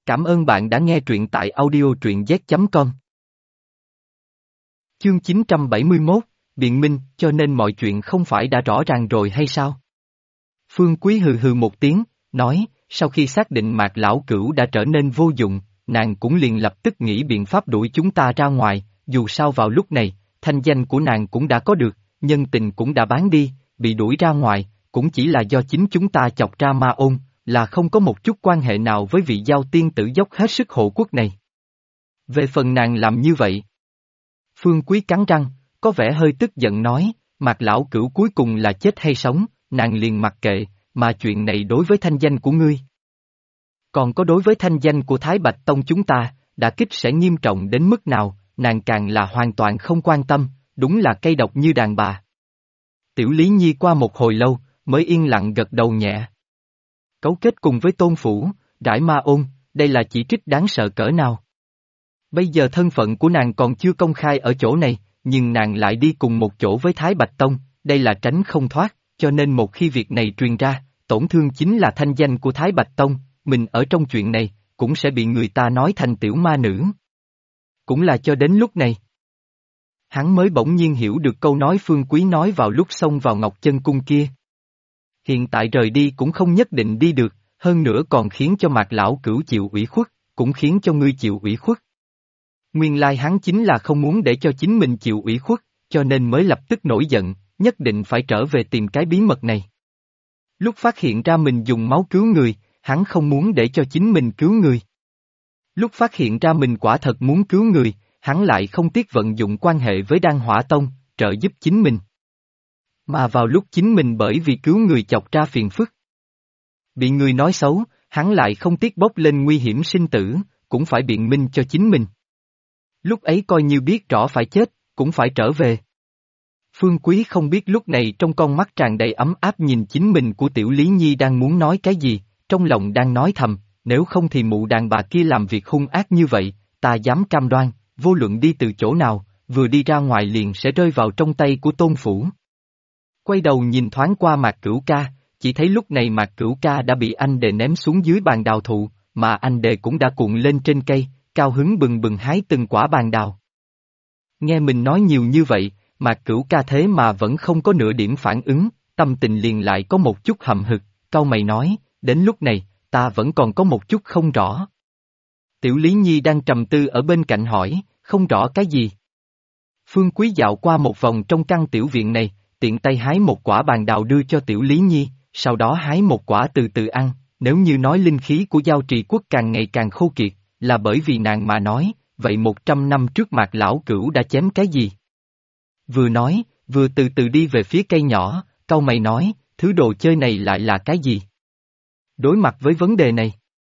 Cảm ơn bạn đã nghe truyện tại audio truyện z.com. Chương 971, biện minh, cho nên mọi chuyện không phải đã rõ ràng rồi hay sao? Phương Quý hừ hừ một tiếng, nói, sau khi xác định Mạc Lão Cửu đã trở nên vô dụng, nàng cũng liền lập tức nghĩ biện pháp đuổi chúng ta ra ngoài, dù sao vào lúc này, thanh danh của nàng cũng đã có được, nhân tình cũng đã bán đi, bị đuổi ra ngoài, cũng chỉ là do chính chúng ta chọc ra ma ôn, là không có một chút quan hệ nào với vị giao tiên tử dốc hết sức hộ quốc này. Về phần nàng làm như vậy, Phương Quý cắn răng, có vẻ hơi tức giận nói, Mạc Lão Cửu cuối cùng là chết hay sống, nàng liền mặc kệ, mà chuyện này đối với thanh danh của ngươi. Còn có đối với thanh danh của Thái Bạch Tông chúng ta, đả kích sẽ nghiêm trọng đến mức nào, nàng càng là hoàn toàn không quan tâm, đúng là cây độc như đàn bà. Tiểu Lý Nhi qua một hồi lâu, mới yên lặng gật đầu nhẹ. Cấu kết cùng với Tôn Phủ, Rải Ma Ôn, đây là chỉ trích đáng sợ cỡ nào. Bây giờ thân phận của nàng còn chưa công khai ở chỗ này, nhưng nàng lại đi cùng một chỗ với Thái Bạch Tông, đây là tránh không thoát, cho nên một khi việc này truyền ra, tổn thương chính là thanh danh của Thái Bạch Tông, mình ở trong chuyện này, cũng sẽ bị người ta nói thành tiểu ma nữ. Cũng là cho đến lúc này. Hắn mới bỗng nhiên hiểu được câu nói Phương Quý nói vào lúc xông vào Ngọc Chân Cung kia. Hiện tại rời đi cũng không nhất định đi được, hơn nữa còn khiến cho Mạc Lão Cửu chịu ủy khuất, cũng khiến cho ngươi chịu ủy khuất. Nguyên lai hắn chính là không muốn để cho chính mình chịu ủy khuất, cho nên mới lập tức nổi giận, nhất định phải trở về tìm cái bí mật này. Lúc phát hiện ra mình dùng máu cứu người, hắn không muốn để cho chính mình cứu người. Lúc phát hiện ra mình quả thật muốn cứu người, hắn lại không tiếc vận dụng quan hệ với Đan Hỏa Tông, trợ giúp chính mình. Mà vào lúc chính mình bởi vì cứu người chọc ra phiền phức. Bị người nói xấu, hắn lại không tiếc bốc lên nguy hiểm sinh tử, cũng phải biện minh cho chính mình. Lúc ấy coi như biết rõ phải chết, cũng phải trở về. Phương Quý không biết lúc này trong con mắt tràn đầy ấm áp nhìn chính mình của Tiểu Lý Nhi đang muốn nói cái gì, trong lòng đang nói thầm, nếu không thì mụ đàn bà kia làm việc hung ác như vậy, ta dám cam đoan, vô luận đi từ chỗ nào, vừa đi ra ngoài liền sẽ rơi vào trong tay của Tôn Phủ. Quay đầu nhìn thoáng qua Mạc Cửu Ca, chỉ thấy lúc này Mạc Cửu Ca đã bị anh Đề ném xuống dưới bàn đào thụ, mà anh Đề cũng đã cuộn lên trên cây, cao hứng bừng bừng hái từng quả bàn đào. Nghe mình nói nhiều như vậy, Mạc Cửu Ca thế mà vẫn không có nửa điểm phản ứng, tâm tình liền lại có một chút hậm hực, cau mày nói, đến lúc này, ta vẫn còn có một chút không rõ. Tiểu Lý Nhi đang trầm tư ở bên cạnh hỏi, không rõ cái gì. Phương Quý dạo qua một vòng trong căn tiểu viện này, tiện tay hái một quả bàn đào đưa cho Tiểu Lý Nhi, sau đó hái một quả từ từ ăn, nếu như nói linh khí của Giao Trì Quốc càng ngày càng khô kiệt, là bởi vì nàng mà nói, vậy 100 năm trước Mạc Lão Cửu đã chém cái gì? Vừa nói, vừa từ từ đi về phía cây nhỏ, cau mày nói, thứ đồ chơi này lại là cái gì? Đối mặt với vấn đề này,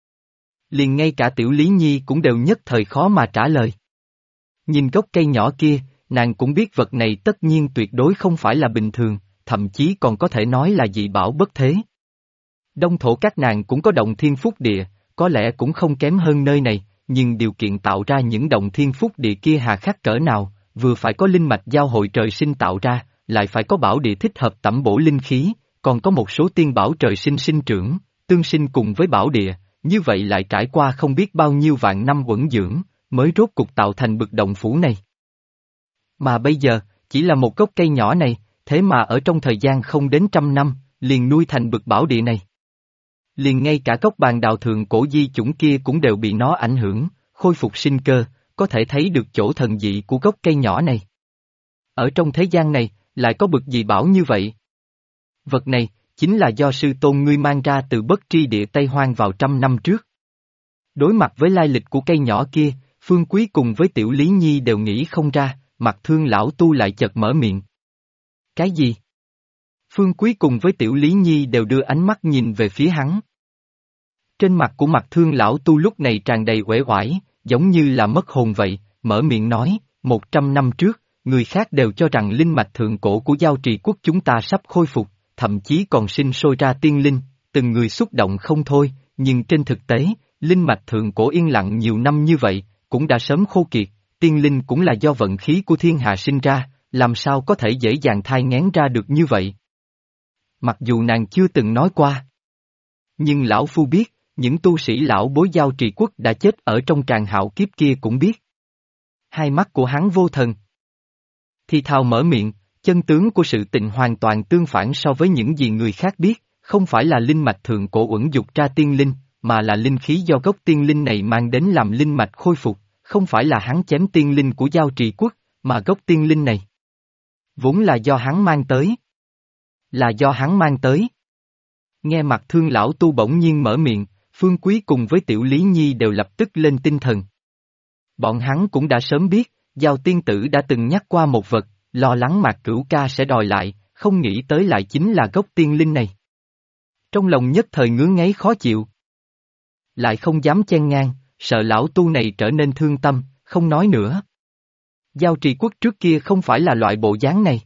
liền ngay cả Tiểu Lý Nhi cũng đều nhất thời khó mà trả lời. Nhìn gốc cây nhỏ kia, nàng cũng biết vật này tất nhiên tuyệt đối không phải là bình thường, thậm chí còn có thể nói là dị bảo bất thế. Đông thổ các nàng cũng có động thiên phúc địa, có lẽ cũng không kém hơn nơi này, nhưng điều kiện tạo ra những động thiên phúc địa kia hà khắc cỡ nào, vừa phải có linh mạch giao hội trời sinh tạo ra, lại phải có bảo địa thích hợp tẩm bổ linh khí, còn có một số tiên bảo trời sinh sinh trưởng, tương sinh cùng với bảo địa, như vậy lại trải qua không biết bao nhiêu vạn năm uẩn dưỡng, mới rốt cục tạo thành bực động phủ này. Mà bây giờ, chỉ là một gốc cây nhỏ này, thế mà ở trong thời gian không đến 100 năm, liền nuôi thành bực bảo địa này. Liền ngay cả gốc bàn đào thượng cổ di chủng kia cũng đều bị nó ảnh hưởng, khôi phục sinh cơ, có thể thấy được chỗ thần dị của gốc cây nhỏ này. Ở trong thế gian này, lại có bực dị bảo như vậy. Vật này, chính là do sư tôn ngươi mang ra từ bất tri địa Tây Hoang vào 100 năm trước. Đối mặt với lai lịch của cây nhỏ kia, Phương Quý cùng với Tiểu Lý Nhi đều nghĩ không ra, Mặt Thương lão tu lại chợt mở miệng. Cái gì? Phương Quý cùng với Tiểu Lý Nhi đều đưa ánh mắt nhìn về phía hắn. Trên mặt của Mặt Thương lão tu lúc này tràn đầy uể oải, giống như là mất hồn vậy, mở miệng nói, 100 năm trước, người khác đều cho rằng linh mạch thượng cổ của Giao Trì Quốc chúng ta sắp khôi phục, thậm chí còn sinh sôi ra tiên linh, từng người xúc động không thôi, nhưng trên thực tế, linh mạch thượng cổ yên lặng nhiều năm như vậy, cũng đã sớm khô kiệt, tiên linh cũng là do vận khí của thiên hạ sinh ra, làm sao có thể dễ dàng thai nghén ra được như vậy. Mặc dù nàng chưa từng nói qua, nhưng lão phu biết, những tu sĩ lão bối Giao Trì Quốc đã chết ở trong tràng hạo kiếp kia cũng biết. Hai mắt của hắn vô thần. Thì thào mở miệng, chân tướng của sự tình hoàn toàn tương phản so với những gì người khác biết, không phải là linh mạch thượng cổ uẩn dục ra tiên linh, mà là linh khí do gốc tiên linh này mang đến làm linh mạch khôi phục, không phải là hắn chém tiên linh của Giao Trì Quốc, mà gốc tiên linh này vốn là do hắn mang tới. Là do hắn mang tới. Nghe mặt Thương lão tu bỗng nhiên mở miệng, Phương Quý cùng với Tiểu Lý Nhi đều lập tức lên tinh thần. Bọn hắn cũng đã sớm biết, Giao tiên tử đã từng nhắc qua một vật, lo lắng Mạc Cửu Ca sẽ đòi lại, không nghĩ tới lại chính là gốc tiên linh này. Trong lòng nhất thời ngứa ngáy khó chịu. Lại không dám chen ngang, sợ lão tu này trở nên thương tâm, không nói nữa. Giao Trì Quốc trước kia không phải là loại bộ dáng này.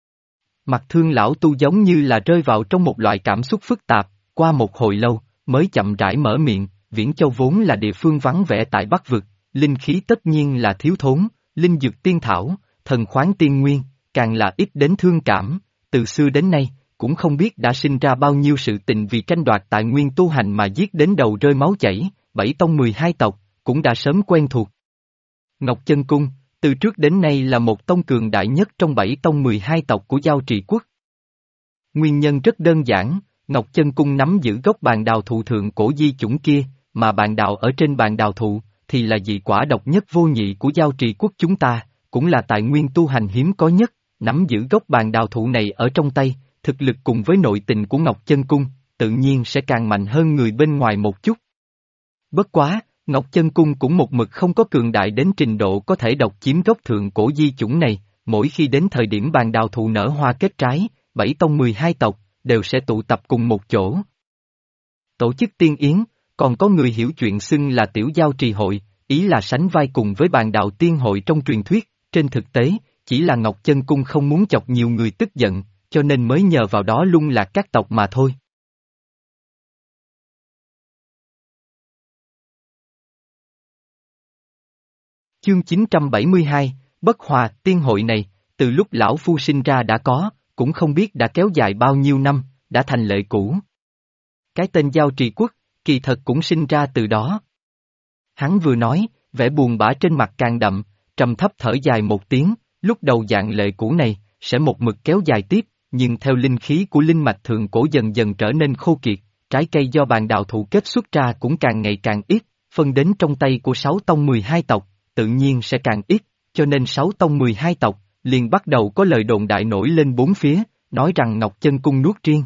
Mặt Thương lão tu giống như là rơi vào trong một loại cảm xúc phức tạp, qua một hồi lâu, mới chậm rãi mở miệng, Viễn Châu vốn là địa phương vắng vẻ tại Bắc Vực, linh khí tất nhiên là thiếu thốn, linh dược tiên thảo, thần khoáng tiên nguyên, càng là ít đến thương cảm, từ xưa đến nay, cũng không biết đã sinh ra bao nhiêu sự tình vì tranh đoạt tài nguyên tu hành mà giết đến đầu rơi máu chảy, 7 tông 12 tộc, cũng đã sớm quen thuộc. Ngọc Chân Cung, từ trước đến nay là một tông cường đại nhất trong 7 tông 12 tộc của Giao Trì Quốc. Nguyên nhân rất đơn giản, Ngọc Chân Cung nắm giữ gốc bàn đào thụ thượng cổ di chủng kia, mà bàn đào ở trên bàn đào thụ, thì là dị quả độc nhất vô nhị của Giao Trì Quốc chúng ta, cũng là tài nguyên tu hành hiếm có nhất, nắm giữ gốc bàn đào thụ này ở trong tay, thực lực cùng với nội tình của Ngọc Chân Cung, tự nhiên sẽ càng mạnh hơn người bên ngoài một chút. Bất quá, Ngọc Chân Cung cũng một mực không có cường đại đến trình độ có thể độc chiếm gốc thượng cổ di chủng này, mỗi khi đến thời điểm bàn đào thụ nở hoa kết trái, 7 tông 12 tộc, đều sẽ tụ tập cùng một chỗ. Tổ chức tiên yến, còn có người hiểu chuyện xưng là tiểu giao trì hội, ý là sánh vai cùng với bàn đạo tiên hội trong truyền thuyết, trên thực tế, chỉ là Ngọc Chân Cung không muốn chọc nhiều người tức giận, cho nên mới nhờ vào đó lung lạc các tộc mà thôi. Chương 972, Bất Hòa, tiên hội này, từ lúc lão phu sinh ra đã có, cũng không biết đã kéo dài bao nhiêu năm, đã thành lệ cũ. Cái tên Giao Trì Quốc, kỳ thật cũng sinh ra từ đó. Hắn vừa nói, vẻ buồn bã trên mặt càng đậm, trầm thấp thở dài một tiếng, lúc đầu dạng lệ cũ này, sẽ một mực kéo dài tiếp, nhưng theo linh khí của linh mạch thượng cổ dần dần trở nên khô kiệt, trái cây do bàn đạo thụ kết xuất ra cũng càng ngày càng ít, phân đến trong tay của 6 tông 12 tộc, tự nhiên sẽ càng ít, cho nên 6 tông 12 tộc, liền bắt đầu có lời đồn đại nổi lên bốn phía, nói rằng Ngọc Chân Cung nuốt riêng.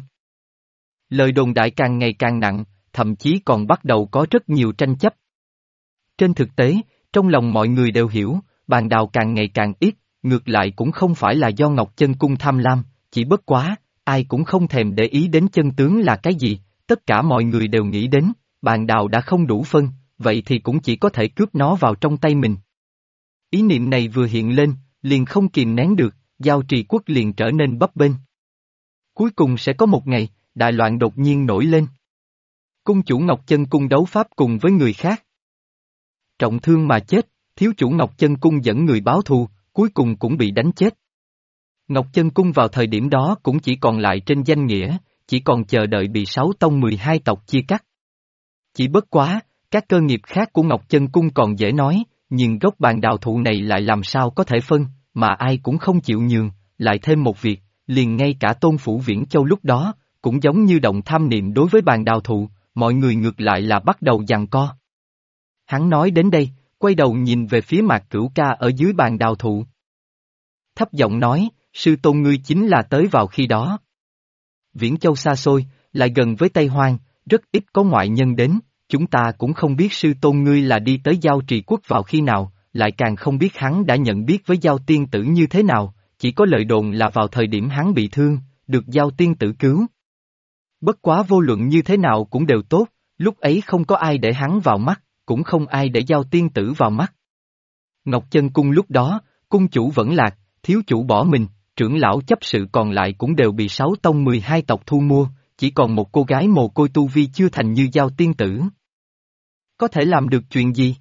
Lời đồn đại càng ngày càng nặng, thậm chí còn bắt đầu có rất nhiều tranh chấp. Trên thực tế, trong lòng mọi người đều hiểu, bàn đào càng ngày càng ít, ngược lại cũng không phải là do Ngọc Chân Cung tham lam, chỉ bất quá, ai cũng không thèm để ý đến chân tướng là cái gì, tất cả mọi người đều nghĩ đến, bàn đào đã không đủ phân, vậy thì cũng chỉ có thể cướp nó vào trong tay mình. Ý niệm này vừa hiện lên, liền không kìm nén được, Giao Trì Quốc liền trở nên bấp bênh. Cuối cùng sẽ có một ngày, đại loạn đột nhiên nổi lên. Cung chủ Ngọc Chân Cung đấu pháp cùng với người khác. Trọng thương mà chết, thiếu chủ Ngọc Chân Cung dẫn người báo thù, cuối cùng cũng bị đánh chết. Ngọc Chân Cung vào thời điểm đó cũng chỉ còn lại trên danh nghĩa, chỉ còn chờ đợi bị 6 tông 12 tộc chia cắt. Chỉ bất quá, các cơ nghiệp khác của Ngọc Chân Cung còn dễ nói, nhưng gốc bàn đào thụ này lại làm sao có thể phân, mà ai cũng không chịu nhường, lại thêm một việc, liền ngay cả Tôn Phủ Viễn Châu lúc đó, cũng giống như động tham niệm đối với bàn đào thụ, mọi người ngược lại là bắt đầu giằng co. Hắn nói đến đây, quay đầu nhìn về phía Mạc Cửu Ca ở dưới bàn đào thụ. Thấp giọng nói, sư tôn ngươi chính là tới vào khi đó. Viễn Châu xa xôi, lại gần với Tây Hoang, rất ít có ngoại nhân đến, chúng ta cũng không biết sư tôn ngươi là đi tới Giao Trì Quốc vào khi nào, lại càng không biết hắn đã nhận biết với Giao tiên tử như thế nào, chỉ có lời đồn là vào thời điểm hắn bị thương, được Giao tiên tử cứu. Bất quá vô luận như thế nào cũng đều tốt, lúc ấy không có ai để hắn vào mắt, cũng không ai để Giao tiên tử vào mắt. Ngọc Chân Cung lúc đó, cung chủ vẫn lạc, thiếu chủ bỏ mình, trưởng lão chấp sự còn lại cũng đều bị 6 tông 12 tộc thu mua, chỉ còn một cô gái mồ côi tu vi chưa thành như Giao tiên tử. Có thể làm được chuyện gì?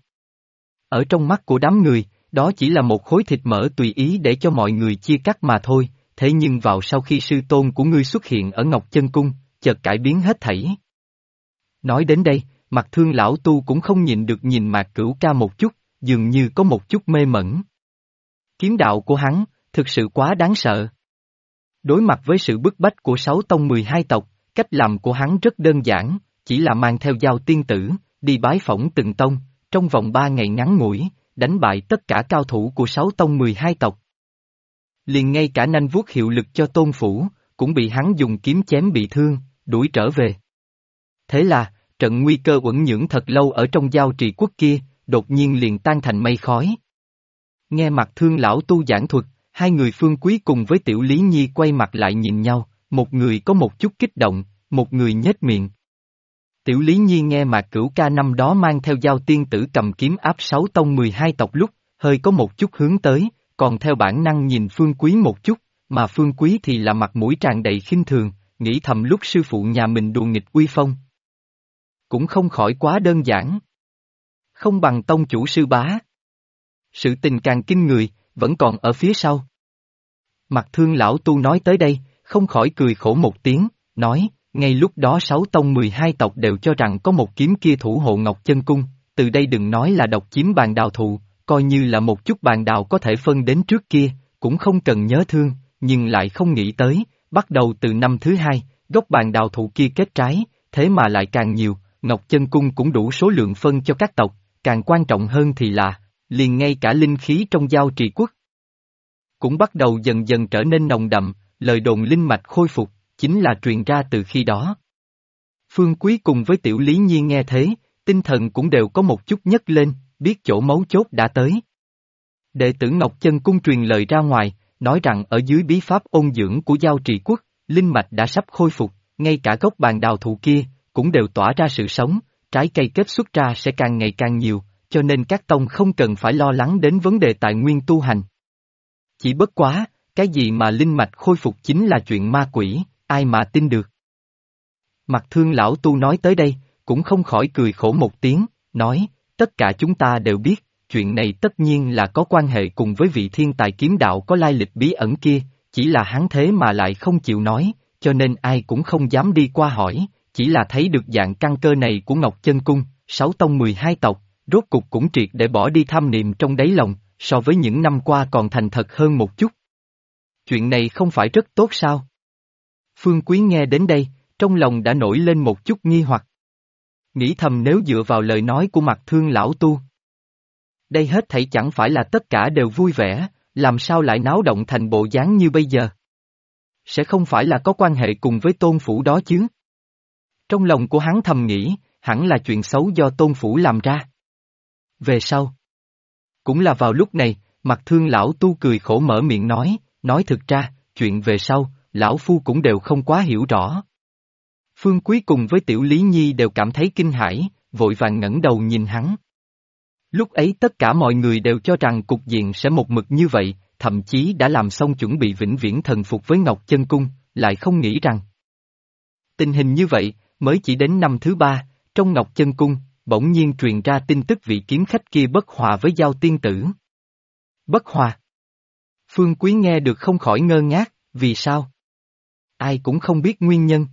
Ở trong mắt của đám người, đó chỉ là một khối thịt mỡ tùy ý để cho mọi người chia cắt mà thôi, thế nhưng vào sau khi sư tôn của ngươi xuất hiện ở Ngọc Chân Cung, chợt cải biến hết thảy. Nói đến đây, Mặt Thương lão tu cũng không nhìn được nhìn Mạc Cửu Ca một chút, dường như có một chút mê mẩn. Kiếm đạo của hắn, thực sự quá đáng sợ. Đối mặt với sự bức bách của 6 tông 12 tộc, cách làm của hắn rất đơn giản, chỉ là mang theo Giao tiên tử, đi bái phỏng từng tông, trong vòng 3 ngày ngắn ngủi, đánh bại tất cả cao thủ của 6 tông 12 tộc. Liền ngay cả nanh vuốt hiệu lực cho Tôn Phủ, cũng bị hắn dùng kiếm chém bị thương, đuổi trở về. Thế là, trận nguy cơ uẩn nhưỡng thật lâu ở trong Giao Trì Quốc kia, đột nhiên liền tan thành mây khói. Nghe Mặt Thương lão tu giảng thuật, hai người Phương Quý cùng với Tiểu Lý Nhi quay mặt lại nhìn nhau, một người có một chút kích động, một người nhếch miệng. Tiểu Lý Nhi nghe Mạc Cửu Ca năm đó mang theo Giao tiên tử cầm kiếm áp 6 tông 12 tộc lúc, hơi có một chút hướng tới, còn theo bản năng nhìn Phương Quý một chút, mà Phương Quý thì là mặt mũi tràn đầy khinh thường, nghĩ thầm lúc sư phụ nhà mình đùa nghịch uy phong. Cũng không khỏi quá đơn giản. Không bằng tông chủ sư bá. Sự tình càng kinh người, vẫn còn ở phía sau. Mặt Thương lão tu nói tới đây, không khỏi cười khổ một tiếng, nói, ngay lúc đó 6 tông 12 tộc đều cho rằng có một kiếm kia thủ hộ Ngọc Chân Cung, từ đây đừng nói là độc chiếm bàn đào thụ, coi như là một chút bàn đào có thể phân đến trước kia, cũng không cần nhớ thương, nhưng lại không nghĩ tới, bắt đầu từ năm thứ 2, gốc bàn đào thụ kia kết trái, thế mà lại càng nhiều, Ngọc Chân Cung cũng đủ số lượng phân cho các tộc, càng quan trọng hơn thì là, liền ngay cả linh khí trong Giao Trì Quốc cũng bắt đầu dần dần trở nên nồng đậm, lời đồn linh mạch khôi phục, chính là truyền ra từ khi đó. Phương Quý cùng với Tiểu Lý Nhi nghe thế, tinh thần cũng đều có một chút nhấc lên, biết chỗ mấu chốt đã tới. Đệ tử Ngọc Chân Cung truyền lời ra ngoài, nói rằng ở dưới bí pháp ôn dưỡng của Giao Trì Quốc, linh mạch đã sắp khôi phục, ngay cả gốc bàn đào thụ kia, cũng đều tỏa ra sự sống, trái cây kết xuất ra sẽ càng ngày càng nhiều, cho nên các tông không cần phải lo lắng đến vấn đề tài nguyên tu hành. Chỉ bất quá, cái gì mà linh mạch khôi phục chính là chuyện ma quỷ, ai mà tin được. Mặt Thương lão tu nói tới đây, cũng không khỏi cười khổ một tiếng, nói, tất cả chúng ta đều biết, chuyện này tất nhiên là có quan hệ cùng với vị thiên tài kiếm đạo có lai lịch bí ẩn kia, chỉ là hắn thế mà lại không chịu nói, cho nên ai cũng không dám đi qua hỏi, chỉ là thấy được dạng căn cơ này của Ngọc Chân Cung, 6 tông 12 tộc, rốt cục cũng triệt để bỏ đi tham niệm trong đáy lòng, so với những năm qua còn thành thật hơn một chút. Chuyện này không phải rất tốt sao? Phương Quý nghe đến đây, trong lòng đã nổi lên một chút nghi hoặc. Nghĩ thầm nếu dựa vào lời nói của Mặt Thương lão tu, đây hết thảy chẳng phải là tất cả đều vui vẻ, làm sao lại náo động thành bộ dáng như bây giờ? Sẽ không phải là có quan hệ cùng với Tôn Phủ đó chứ? Trong lòng của hắn thầm nghĩ, hẳn là chuyện xấu do Tôn Phủ làm ra. Về sau, cũng là vào lúc này, Mặt Thương lão tu cười khổ mở miệng nói thực ra, chuyện về sau, lão phu cũng đều không quá hiểu rõ. Phương Quý cùng với Tiểu Lý Nhi đều cảm thấy kinh hãi, vội vàng ngẩng đầu nhìn hắn. Lúc ấy tất cả mọi người đều cho rằng cục diện sẽ một mực như vậy, thậm chí đã làm xong chuẩn bị vĩnh viễn thần phục với Ngọc Chân Cung, lại không nghĩ rằng. Tình hình như vậy, mới chỉ đến năm thứ 3, trong Ngọc Chân Cung, bỗng nhiên truyền ra tin tức vị kiếm khách kia bất hòa với Giao tiên tử. Bất hòa. Phương Quý nghe được không khỏi ngơ ngác, vì sao? Ai cũng không biết nguyên nhân.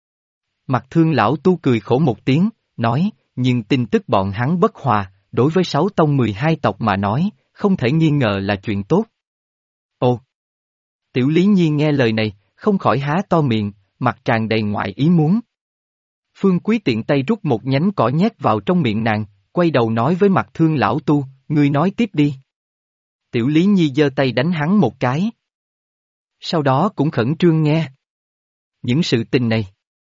Mặt Thương lão tu cười khổ một tiếng, nói, nhưng tin tức bọn hắn bất hòa, đối với 6 tông 12 tộc mà nói, không thể nghi ngờ là chuyện tốt. Ồ! Tiểu Lý Nhi nghe lời này, không khỏi há to miệng, mặt tràn đầy ngoại ý muốn. Phương Quý tiện tay rút một nhánh cỏ nhét vào trong miệng nàng, quay đầu nói với Mặt Thương lão tu, ngươi nói tiếp đi. Tiểu Lý Nhi giơ tay đánh hắn một cái. Sau đó cũng khẩn trương nghe. Những sự tình này.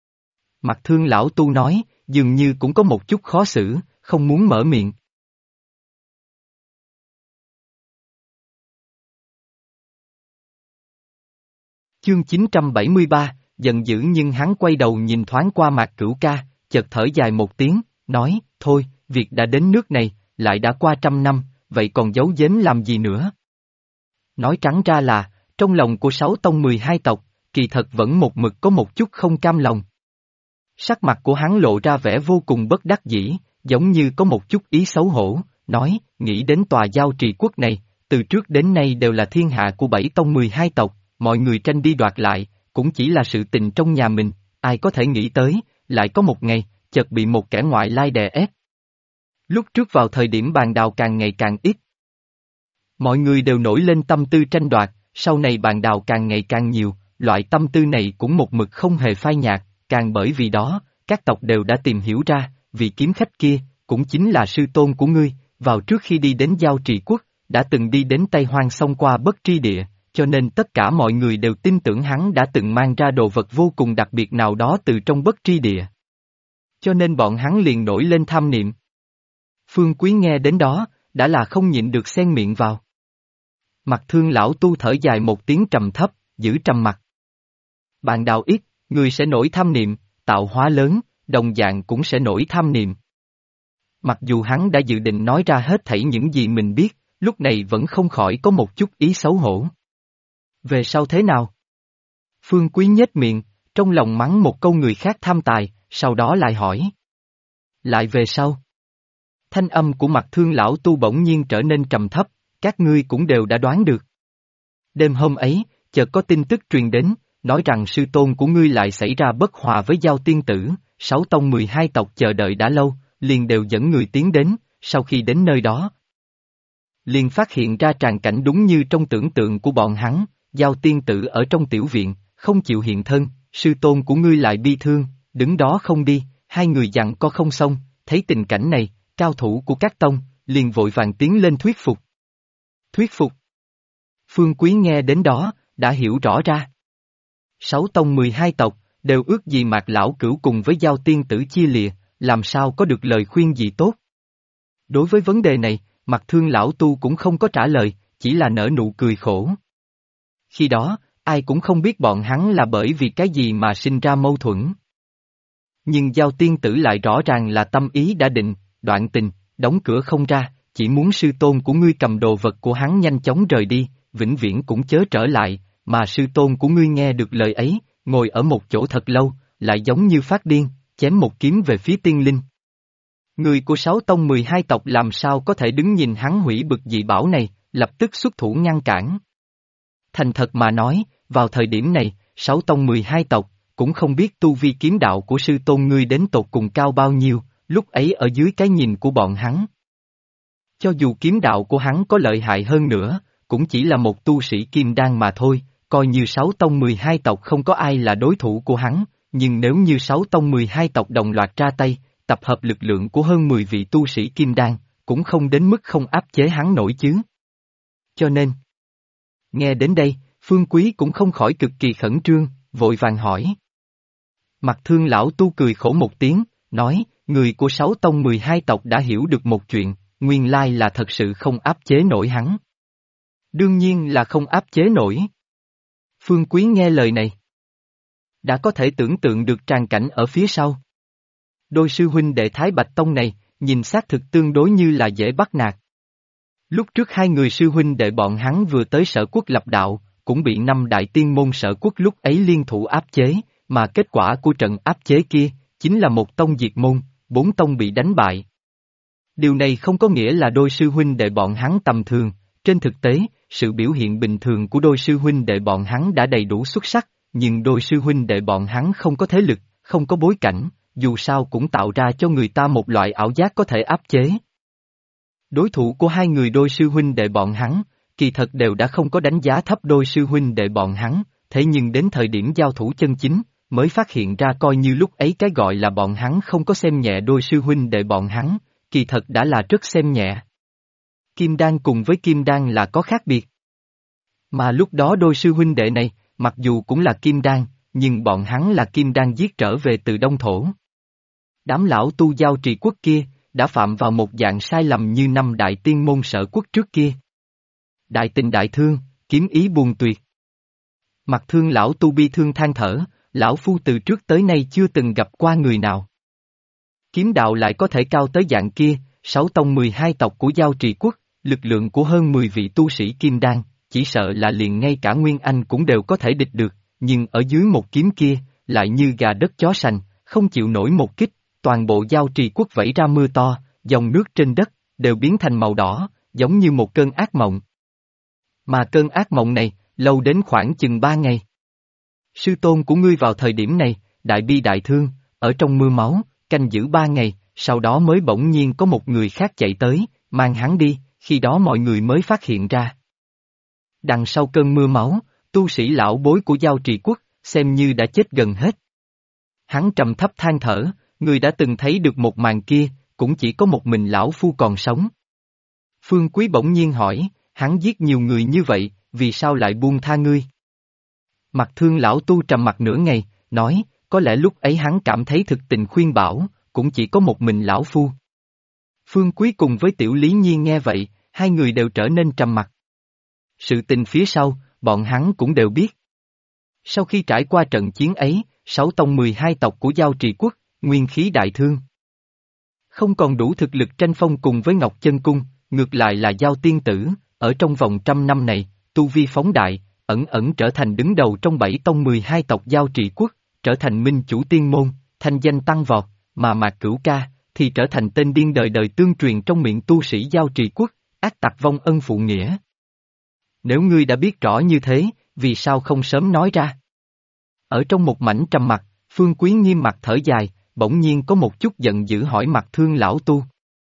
Mặt Thương lão tu nói, dường như cũng có một chút khó xử, không muốn mở miệng. Chương 973, giận dữ nhưng hắn quay đầu nhìn thoáng qua Mạc Cửu Ca, chợt thở dài một tiếng, nói, thôi, việc đã đến nước này, lại đã qua 100 năm, vậy còn giấu giếm làm gì nữa? Nói trắng ra là, trong lòng của 6 tông 12 tộc, kỳ thật vẫn một mực có một chút không cam lòng. Sắc mặt của hắn lộ ra vẻ vô cùng bất đắc dĩ, giống như có một chút ý xấu hổ, nói, nghĩ đến tòa Giao Trì Quốc này, từ trước đến nay đều là thiên hạ của 7 tông 12 tộc, mọi người tranh đi đoạt lại, cũng chỉ là sự tình trong nhà mình, ai có thể nghĩ tới, lại có một ngày, chợt bị một kẻ ngoại lai đè ép. Lúc trước vào thời điểm bàn đào càng ngày càng ít. Mọi người đều nổi lên tâm tư tranh đoạt, sau này bàn đào càng ngày càng nhiều, loại tâm tư này cũng một mực không hề phai nhạt, càng bởi vì đó, các tộc đều đã tìm hiểu ra, vị kiếm khách kia, cũng chính là sư tôn của ngươi, vào trước khi đi đến Giao Trì Quốc, đã từng đi đến Tây Hoang xông qua Bất Tri Địa, cho nên tất cả mọi người đều tin tưởng hắn đã từng mang ra đồ vật vô cùng đặc biệt nào đó từ trong Bất Tri Địa. Cho nên bọn hắn liền nổi lên tham niệm. Phương Quý nghe đến đó, đã là không nhịn được xen miệng vào. Mặt Thương lão tu thở dài một tiếng trầm thấp, giữ trầm mặt. Bạn đạo ít, người sẽ nổi tham niệm, tạo hóa lớn, đồng dạng cũng sẽ nổi tham niệm. Mặc dù hắn đã dự định nói ra hết thảy những gì mình biết, lúc này vẫn không khỏi có một chút ý xấu hổ. Về sau thế nào? Phương Quý nhếch miệng, trong lòng mắng một câu người khác tham tài, sau đó lại hỏi. Lại về sau? Thanh âm của Mặt Thương lão tu bỗng nhiên trở nên trầm thấp, các ngươi cũng đều đã đoán được. Đêm hôm ấy, chợt có tin tức truyền đến, nói rằng sư tôn của ngươi lại xảy ra bất hòa với Giao tiên tử, 6 tông 12 tộc chờ đợi đã lâu, liền đều dẫn người tiến đến, sau khi đến nơi đó. Liền phát hiện ra tràng cảnh đúng như trong tưởng tượng của bọn hắn, Giao tiên tử ở trong tiểu viện, không chịu hiện thân, sư tôn của ngươi lại bi thương, đứng đó không đi, hai người dặn co không xong, thấy tình cảnh này, cao thủ của các tông, liền vội vàng tiến lên thuyết phục. Thuyết phục. Phương Quý nghe đến đó, đã hiểu rõ ra. 6 tông 12 tộc, đều ước gì Mạc lão cửu cùng với Giao tiên tử chia lìa, làm sao có được lời khuyên gì tốt. Đối với vấn đề này, Mặt Thương lão tu cũng không có trả lời, chỉ là nở nụ cười khổ. Khi đó, ai cũng không biết bọn hắn là bởi vì cái gì mà sinh ra mâu thuẫn. Nhưng Giao tiên tử lại rõ ràng là tâm ý đã định, đoạn tình, đóng cửa không ra, chỉ muốn sư tôn của ngươi cầm đồ vật của hắn nhanh chóng rời đi, vĩnh viễn cũng chớ trở lại, mà sư tôn của ngươi nghe được lời ấy, ngồi ở một chỗ thật lâu, lại giống như phát điên, chém một kiếm về phía tiên linh. Người của 6 tông 12 tộc làm sao có thể đứng nhìn hắn hủy bực dị bảo này, lập tức xuất thủ ngăn cản. Thành thật mà nói, vào thời điểm này, 6 tông 12 tộc, cũng không biết tu vi kiếm đạo của sư tôn ngươi đến tột cùng cao bao nhiêu, lúc ấy ở dưới cái nhìn của bọn hắn. Cho dù kiếm đạo của hắn có lợi hại hơn nữa, cũng chỉ là một tu sĩ kim đan mà thôi, coi như 6 tông 12 tộc không có ai là đối thủ của hắn, nhưng nếu như 6 tông 12 tộc đồng loạt ra tay, tập hợp lực lượng của hơn 10 vị tu sĩ kim đan, cũng không đến mức không áp chế hắn nổi chứ. Cho nên, nghe đến đây, Phương Quý cũng không khỏi cực kỳ khẩn trương, vội vàng hỏi. Mặt Thương lão tu cười khổ một tiếng, nói, người của 6 tông 12 tộc đã hiểu được một chuyện, nguyên lai là thật sự không áp chế nổi hắn. Đương nhiên là không áp chế nổi. Phương Quý nghe lời này, đã có thể tưởng tượng được tràng cảnh ở phía sau. Đôi sư huynh đệ Thái Bạch Tông này, nhìn xác thực tương đối như là dễ bắt nạt. Lúc trước hai người sư huynh đệ bọn hắn vừa tới Sở Quốc lập đạo, cũng bị 5 đại tiên môn Sở Quốc lúc ấy liên thủ áp chế, mà kết quả của trận áp chế kia, chính là một tông diệt môn, 4 tông bị đánh bại. Điều này không có nghĩa là đôi sư huynh đệ bọn hắn tầm thường, trên thực tế, sự biểu hiện bình thường của đôi sư huynh đệ bọn hắn đã đầy đủ xuất sắc, nhưng đôi sư huynh đệ bọn hắn không có thế lực, không có bối cảnh, dù sao cũng tạo ra cho người ta một loại ảo giác có thể áp chế. Đối thủ của hai người đôi sư huynh đệ bọn hắn, kỳ thật đều đã không có đánh giá thấp đôi sư huynh đệ bọn hắn, thế nhưng đến thời điểm giao thủ chân chính, mới phát hiện ra coi như lúc ấy cái gọi là bọn hắn không có xem nhẹ đôi sư huynh đệ bọn hắn, kỳ thật đã là rất xem nhẹ. Kim đan cùng với kim đan là có khác biệt. Mà lúc đó đôi sư huynh đệ này, mặc dù cũng là kim đan, nhưng bọn hắn là kim đan giết trở về từ Đông Thổ. Đám lão tu Giao Trì Quốc kia, đã phạm vào một dạng sai lầm như 5 đại tiên môn Sở Quốc trước kia. Đại tình đại thương, kiếm ý buồn tuyệt. Mặt Thương lão tu bi thương than thở, lão phu từ trước tới nay chưa từng gặp qua người nào. Kiếm đạo lại có thể cao tới dạng kia, 6 tông 12 tộc của Giao Trì Quốc, lực lượng của hơn 10 vị tu sĩ kim đan, chỉ sợ là liền ngay cả Nguyên Anh cũng đều có thể địch được, nhưng ở dưới một kiếm kia, lại như gà đất chó sành, không chịu nổi một kích, toàn bộ Giao Trì Quốc vẩy ra mưa to, dòng nước trên đất, đều biến thành màu đỏ, giống như một cơn ác mộng. Mà cơn ác mộng này, lâu đến khoảng chừng 3 ngày. Sư tôn của ngươi vào thời điểm này, đại bi đại thương, ở trong mưa máu, canh giữ 3 ngày, sau đó mới bỗng nhiên có một người khác chạy tới, mang hắn đi, khi đó mọi người mới phát hiện ra. Đằng sau cơn mưa máu, tu sĩ lão bối của Giao Trì Quốc, xem như đã chết gần hết. Hắn trầm thấp than thở, người đã từng thấy được một màn kia, cũng chỉ có một mình lão phu còn sống. Phương Quý bỗng nhiên hỏi, hắn giết nhiều người như vậy, vì sao lại buông tha ngươi? Mặt Thương lão tu trầm mặt nửa ngày, nói, có lẽ lúc ấy hắn cảm thấy thực tình khuyên bảo, cũng chỉ có một mình lão phu. Phương Quý cùng với Tiểu Lý Nhi nghe vậy, hai người đều trở nên trầm mặc. Sự tình phía sau, bọn hắn cũng đều biết. Sau khi trải qua trận chiến ấy, 6 tông 12 tộc của Giao Trì Quốc, nguyên khí đại thương. Không còn đủ thực lực tranh phong cùng với Ngọc Chân Cung, ngược lại là Giao Tiên Tử, ở trong vòng 100 năm này, tu vi phóng đại, ẩn ẩn trở thành đứng đầu trong 7 tông 12 tộc Giao Trì Quốc, trở thành minh chủ tiên môn, thanh danh tăng vọt, mà Mạc Cửu Ca thì trở thành tên điên đời đời tương truyền trong miệng tu sĩ Giao Trì Quốc, ác tặc vong ân phụ nghĩa. Nếu ngươi đã biết rõ như thế, vì sao không sớm nói ra? Ở trong một mảnh trầm mặc, Phương Quý nghiêm mặt thở dài, bỗng nhiên có một chút giận dữ hỏi Mặt Thương lão tu.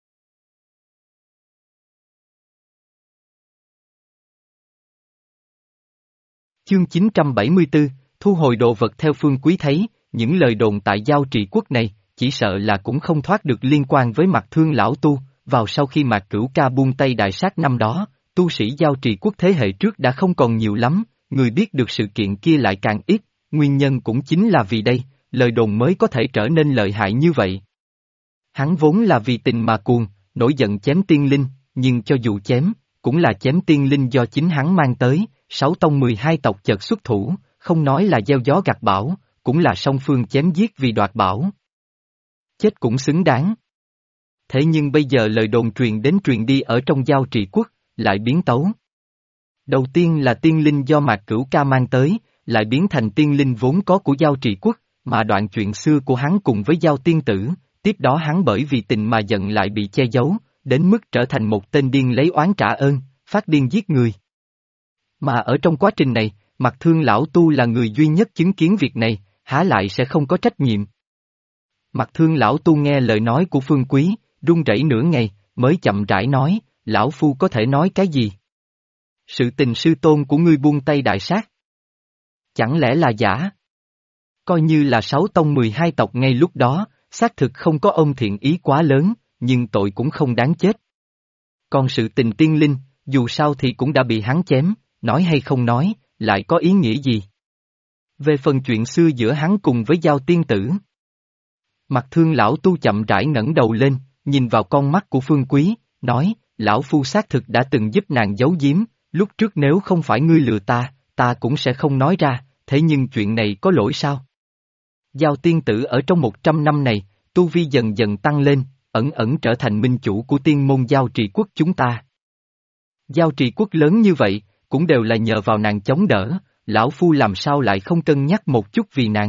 Chương 974, thu hồi đồ vật. Theo Phương Quý thấy, những lời đồn tại Giao Trì Quốc này, chỉ sợ là cũng không thoát được liên quan với Mặt Thương lão tu, vào sau khi Mạc Cửu Ca buông tay đại sát năm đó, tu sĩ Giao Trì Quốc thế hệ trước đã không còn nhiều lắm, người biết được sự kiện kia lại càng ít, nguyên nhân cũng chính là vì đây, lời đồn mới có thể trở nên lợi hại như vậy. Hắn vốn là vì tình mà cuồng, nổi giận chém tiên linh, nhưng cho dù chém, cũng là chém tiên linh do chính hắn mang tới, 6 tông 12 tộc chợt xuất thủ, không nói là gieo gió gặt bão, cũng là song phương chém giết vì đoạt bảo. Chết cũng xứng đáng. Thế nhưng bây giờ lời đồn truyền đến truyền đi ở trong Giao Trì Quốc, lại biến tấu. Đầu tiên là tiên linh do Mạc Cửu Ca mang tới, lại biến thành tiên linh vốn có của Giao Trì Quốc, mà đoạn chuyện xưa của hắn cùng với Giao Tiên Tử, tiếp đó hắn bởi vì tình mà giận lại bị che giấu, đến mức trở thành một tên điên lấy oán trả ơn, phát điên giết người. Mà ở trong quá trình này, Mặt Thương lão tu là người duy nhất chứng kiến việc này, há lại sẽ không có trách nhiệm. Mặt Thương lão tu nghe lời nói của Phương Quý, run rẩy nửa ngày, mới chậm rãi nói, lão phu có thể nói cái gì? Sự tình sư tôn của ngươi buông tay đại sát. Chẳng lẽ là giả? Coi như là 6 tông 12 tộc ngay lúc đó, xác thực không có ông thiện ý quá lớn, nhưng tội cũng không đáng chết. Còn sự tình tiên linh, dù sao thì cũng đã bị hắn chém, nói hay không nói, lại có ý nghĩa gì? Về phần chuyện xưa giữa hắn cùng với Giao Tiên Tử. Mặt Thương lão tu chậm rãi ngẩng đầu lên, nhìn vào con mắt của Phương Quý, nói, lão phu xác thực đã từng giúp nàng giấu giếm, lúc trước nếu không phải ngươi lừa ta, ta cũng sẽ không nói ra, thế nhưng chuyện này có lỗi sao? Giao Tiên Tử ở trong 100 năm này, tu vi dần dần tăng lên, ẩn ẩn trở thành minh chủ của tiên môn Giao Trì Quốc chúng ta. Giao Trì Quốc lớn như vậy, cũng đều là nhờ vào nàng chống đỡ, lão phu làm sao lại không cân nhắc một chút vì nàng.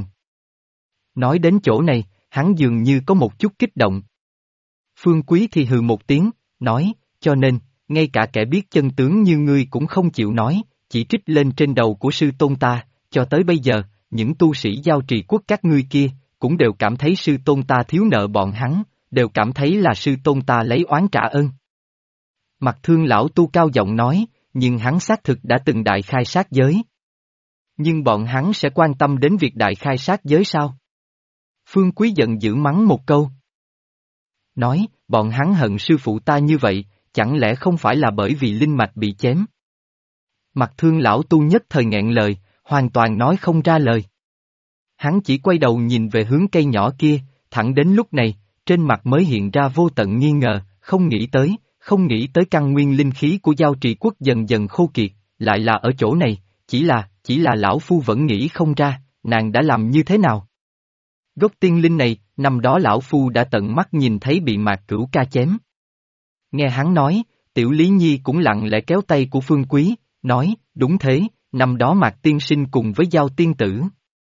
Nói đến chỗ này, hắn dường như có một chút kích động. Phương Quý thì hừ một tiếng, nói, cho nên, ngay cả kẻ biết chân tướng như ngươi cũng không chịu nói, chỉ trích lên trên đầu của sư tôn ta, cho tới bây giờ, những tu sĩ Giao Trì Quốc các ngươi kia, cũng đều cảm thấy sư tôn ta thiếu nợ bọn hắn, đều cảm thấy là sư tôn ta lấy oán trả ơn. Mặt Thương lão tu cao giọng nói, nhưng hắn xác thực đã từng đại khai sát giới. Nhưng bọn hắn sẽ quan tâm đến việc đại khai sát giới sao? Phương Quý giận dữ mắng một câu. Nói, bọn hắn hận sư phụ ta như vậy, chẳng lẽ không phải là bởi vì linh mạch bị chém? Mặt Thương lão tu nhất thời nghẹn lời, hoàn toàn nói không ra lời. Hắn chỉ quay đầu nhìn về hướng cây nhỏ kia, thẳng đến lúc này, trên mặt mới hiện ra vô tận nghi ngờ, không nghĩ tới căn nguyên linh khí của Giao Trì Quốc dần dần khô kiệt, lại là ở chỗ này, chỉ là lão phu vẫn nghĩ không ra, nàng đã làm như thế nào? Gốc tiên linh này, năm đó lão phu đã tận mắt nhìn thấy bị Mạc Cửu Ca chém. Nghe hắn nói, Tiểu Lý Nhi cũng lặng lẽ kéo tay của Phương Quý, nói, đúng thế, năm đó Mạc Tiên Sinh cùng với Giao Tiên Tử.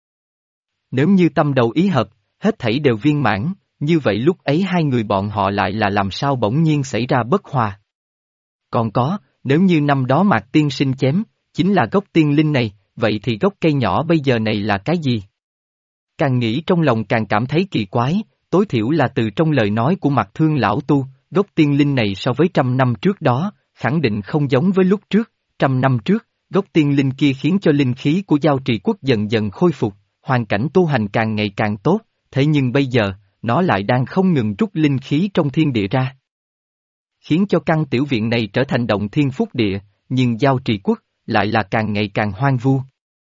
Nếu như tâm đầu ý hợp, hết thảy đều viên mãn, như vậy lúc ấy hai người bọn họ lại là làm sao bỗng nhiên xảy ra bất hòa. Còn có, nếu như năm đó Mạc Tiên Sinh chém, chính là gốc tiên linh này, vậy thì gốc cây nhỏ bây giờ này là cái gì? Càng nghĩ trong lòng càng cảm thấy kỳ quái, tối thiểu là từ trong lời nói của Mạc Thương lão tu, gốc tiên linh này so với 100 năm trước đó, khẳng định không giống với lúc trước, 100 năm trước, gốc tiên linh kia khiến cho linh khí của Giao Trì Quốc dần dần khôi phục, hoàn cảnh tu hành càng ngày càng tốt, thế nhưng bây giờ, nó lại đang không ngừng rút linh khí trong thiên địa ra. Khiến cho căn tiểu viện này trở thành động thiên phúc địa, nhưng Giao Trì Quốc lại là càng ngày càng hoang vu.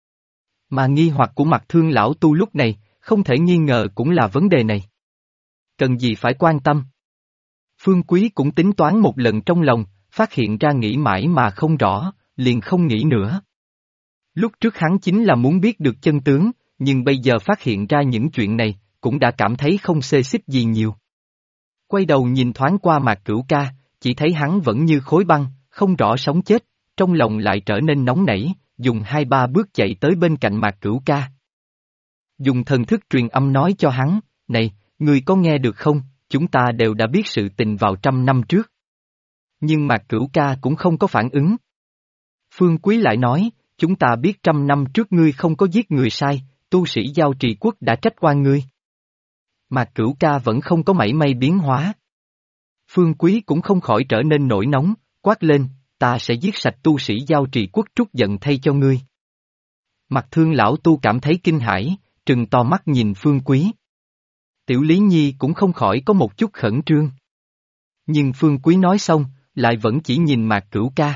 Mà nghi hoặc của Mạc Thương lão tu lúc này, không thể nghi ngờ cũng là vấn đề này. Cần gì phải quan tâm? Phương Quý cũng tính toán một lần trong lòng, phát hiện ra nghĩ mãi mà không rõ, liền không nghĩ nữa. Lúc trước hắn chính là muốn biết được chân tướng, nhưng bây giờ phát hiện ra những chuyện này, cũng đã cảm thấy không xê xích gì nhiều. Quay đầu nhìn thoáng qua Mạc Cửu Ca, chỉ thấy hắn vẫn như khối băng, không rõ sống chết, trong lòng lại trở nên nóng nảy, dùng 2-3 bước chạy tới bên cạnh Mạc Cửu Ca. Dùng thần thức truyền âm nói cho hắn, này, người có nghe được không, chúng ta đều đã biết sự tình vào 100 năm trước. Nhưng Mạc Cửu Ca cũng không có phản ứng. Phương Quý lại nói, chúng ta biết 100 năm trước ngươi không có giết người sai, tu sĩ Giao Trì Quốc đã trách oan ngươi. Mạc Cửu Ca vẫn không có mảy may biến hóa. Phương Quý cũng không khỏi trở nên nổi nóng, quát lên, ta sẽ giết sạch tu sĩ Giao Trì Quốc trút giận thay cho ngươi. Mạc Thương lão tu cảm thấy kinh hãi, trừng to mắt nhìn Phương Quý. Tiểu Lý Nhi cũng không khỏi có một chút khẩn trương. Nhưng Phương Quý nói xong, lại vẫn chỉ nhìn Mạc Cửu Ca.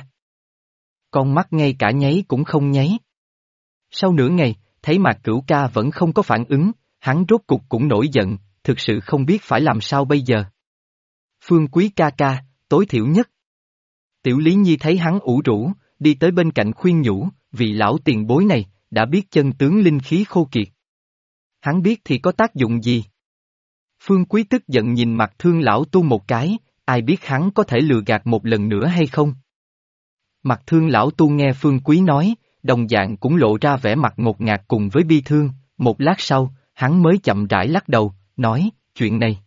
Con mắt ngay cả nháy cũng không nháy. Sau nửa ngày, thấy Mạc Cửu Ca vẫn không có phản ứng, hắn rốt cục cũng nổi giận, thực sự không biết phải làm sao bây giờ. Phương Quý ca ca, tối thiểu nhất. Tiểu Lý Nhi thấy hắn ủ rũ, đi tới bên cạnh khuyên nhủ, vị lão tiền bối này, đã biết chân tướng linh khí khô kiệt. Hắn biết thì có tác dụng gì? Phương Quý tức giận nhìn Mạc Thương lão tu một cái, ai biết hắn có thể lừa gạt một lần nữa hay không? Mạc Thương lão tu nghe Phương Quý nói, đồng dạng cũng lộ ra vẻ mặt ngột ngạt cùng với bi thương, một lát sau, hắn mới chậm rãi lắc đầu, nói, chuyện này.